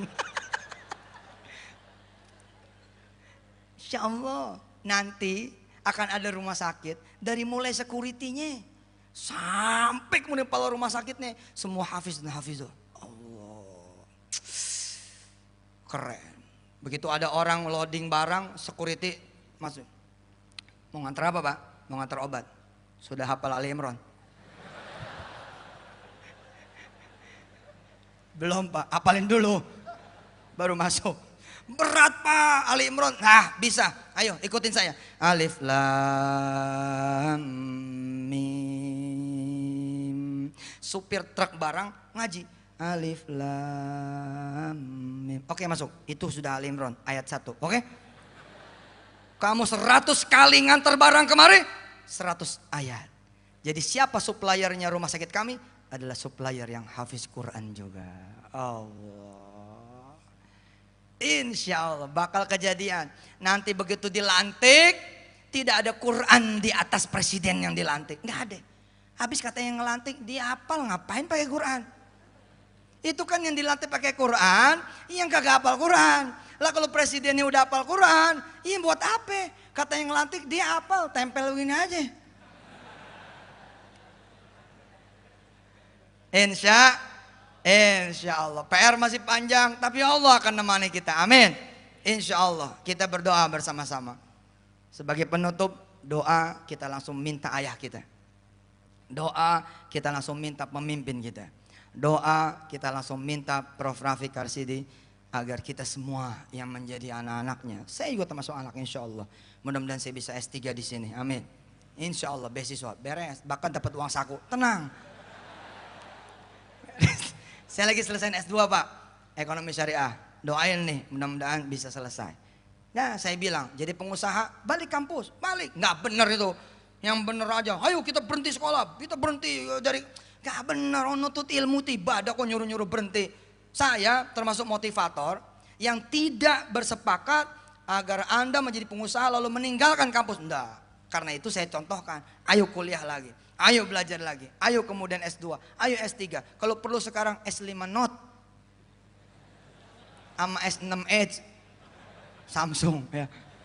Insya Allah nanti akan ada rumah sakit, dari mulai security-nya sampai kemudian kepala rumah sakitnya, semua hafiz dan hafizah. Allah, keren. Begitu ada orang loading barang, security masuk. Mau ngantar apa Pak? Mau ngantar obat. Sudah hafal Ali Imran? Belum Pak, hafalin dulu baru masuk. Berat Pak, Ali Imran. Nah bisa, ayo ikutin saya. Alif Lam Mim. Supir truk barang ngaji Alif Lam Mim. Oke masuk, itu sudah Ali Imran ayat 1. Oke. Kamu 100 kali ngantar barang kemari, 100 ayat. Jadi siapa suppliernya rumah sakit kami? Adalah supplier yang hafiz Quran juga. Allah. Insya Allah bakal kejadian. Nanti begitu dilantik, tidak ada Quran di atas presiden yang dilantik. Nggak ada. Habis kata yang ngelantik, dia hafal ngapain pakai Quran? Itu kan yang dilantik pakai Quran, yang kagak hafal Quran. Lah kalau presidennya udah hafal Quran, iya buat apa? Kata yang ngelantik dia hafal, tempel begini aja. Insya Allah. PR masih panjang, tapi Allah akan menemani kita. Amin. Insya Allah. Kita berdoa bersama-sama. Sebagai penutup doa, kita langsung minta ayah kita. Doa, kita langsung minta pemimpin kita. Doa, kita langsung minta Prof. Rafiq Karsidi agar kita semua yang menjadi anak-anaknya. Saya juga termasuk anak, insya Allah. Mudah-mudahan saya bisa S3 di sini. Amin. Insya Allah beasiswa beres, bahkan dapat uang saku. Tenang. Saya lagi selesai S2 Pak, ekonomi syariah. Doain nih, mudah-mudahan bisa selesai. Nah saya bilang, jadi pengusaha balik kampus, balik. Nggak bener itu, yang bener aja. Ayo kita berhenti sekolah, kita berhenti dari. Nggak bener, nutut ilmu tiba ada kok nyuruh-nyuruh berhenti. Saya termasuk motivator yang tidak bersepakat agar Anda menjadi pengusaha lalu meninggalkan kampus. Enggak, karena itu saya contohkan, ayo kuliah lagi. Ayo belajar lagi, ayo kemudian S2, ayo S3. Kalau perlu sekarang S5 Note sama S6 Edge Samsung ya.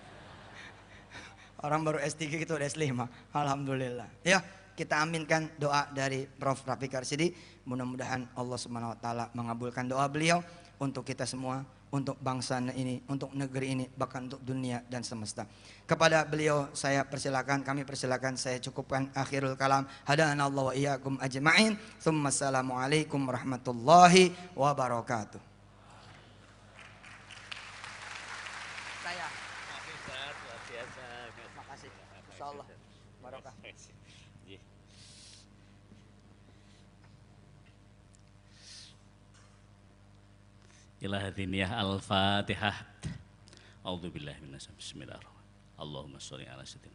Orang baru S3 gitu udah S5. Alhamdulillah. Ya, kita aminkan doa dari Prof. Rafiq Karsidi. Mudah-mudahan Allah Subhanahu wa taala mengabulkan doa beliau untuk kita semua, untuk bangsa ini, untuk negeri ini, bahkan untuk dunia dan semesta. Kepada beliau saya persilakan, kami persilakan, saya cukupkan akhirul kalam. Hadanallahu wa iyyakum ajma'in. Tsumma assalamualaikum warahmatullahi wabarakatuh. Saya. Terima kasih. Insyaallah barokah. Ila hadiniyah al-fatihah. A'udzubillahi minasyaitonir rajim. Bismillahirrahmanirrahim. Allahumma sholli ala sayyidina.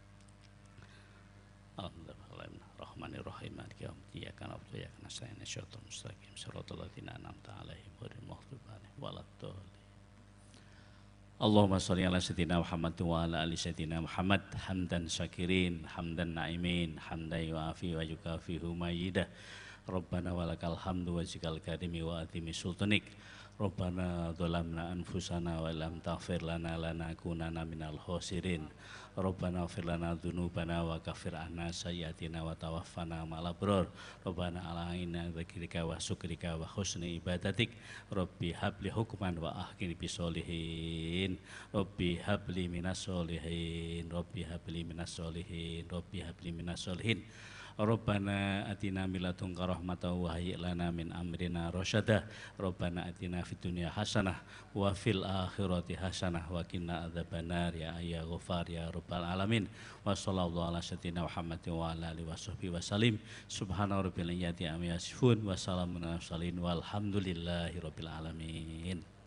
Bismillahirrahmanirrahim. Maliki yaumiddin. Iyyaka na'budu wa iyyaka nasta'in. Ihdinas mustaqim. Shiratal ladzina an'amta 'alaihim ghairil maghdubi 'alaihim waladdallin. Allahumma sholli ala sayyidina Muhammad wa ala ali sayyidina Muhammad. Hamdan syakirin, hamdan na'imin, hamdan yu'afi wa yukafihu mayyidah. Rabbana walakal hamdu wa zikal karimi wa atimi sultanik. Rabbana dhalamna anfusana wa lam taghfir lana lanakunanna minal khosirin. Rabbana ighfir lana dzunubana wa kaffir 'anna sayyi'atina wa tawaffana ma'al abrar. Rabbana alaina dzikrika wa syukrika wa husni ibadatik. Rabbi habli hukman wa ahkini bisolihin. Rabbi habli minas solihin. Rabbi habli minas solihin. Rabbi habli minas solihin. Rabbana atina min ladunka rahmatan wa hayyi' lana min amrina rasyada. Rabbana atina fid dunya hasanah wa fil akhirati hasanah wa qina adzabannar ya ayya ghafar ya rabbal alamin. Wa sallallahu ala sayyidina Muhammadin wa ala alihi washabbihi wasallim. Subhana rabbil izzati amma yasifun wa salamun alal mursalin walhamdulillahi rabbil alamin.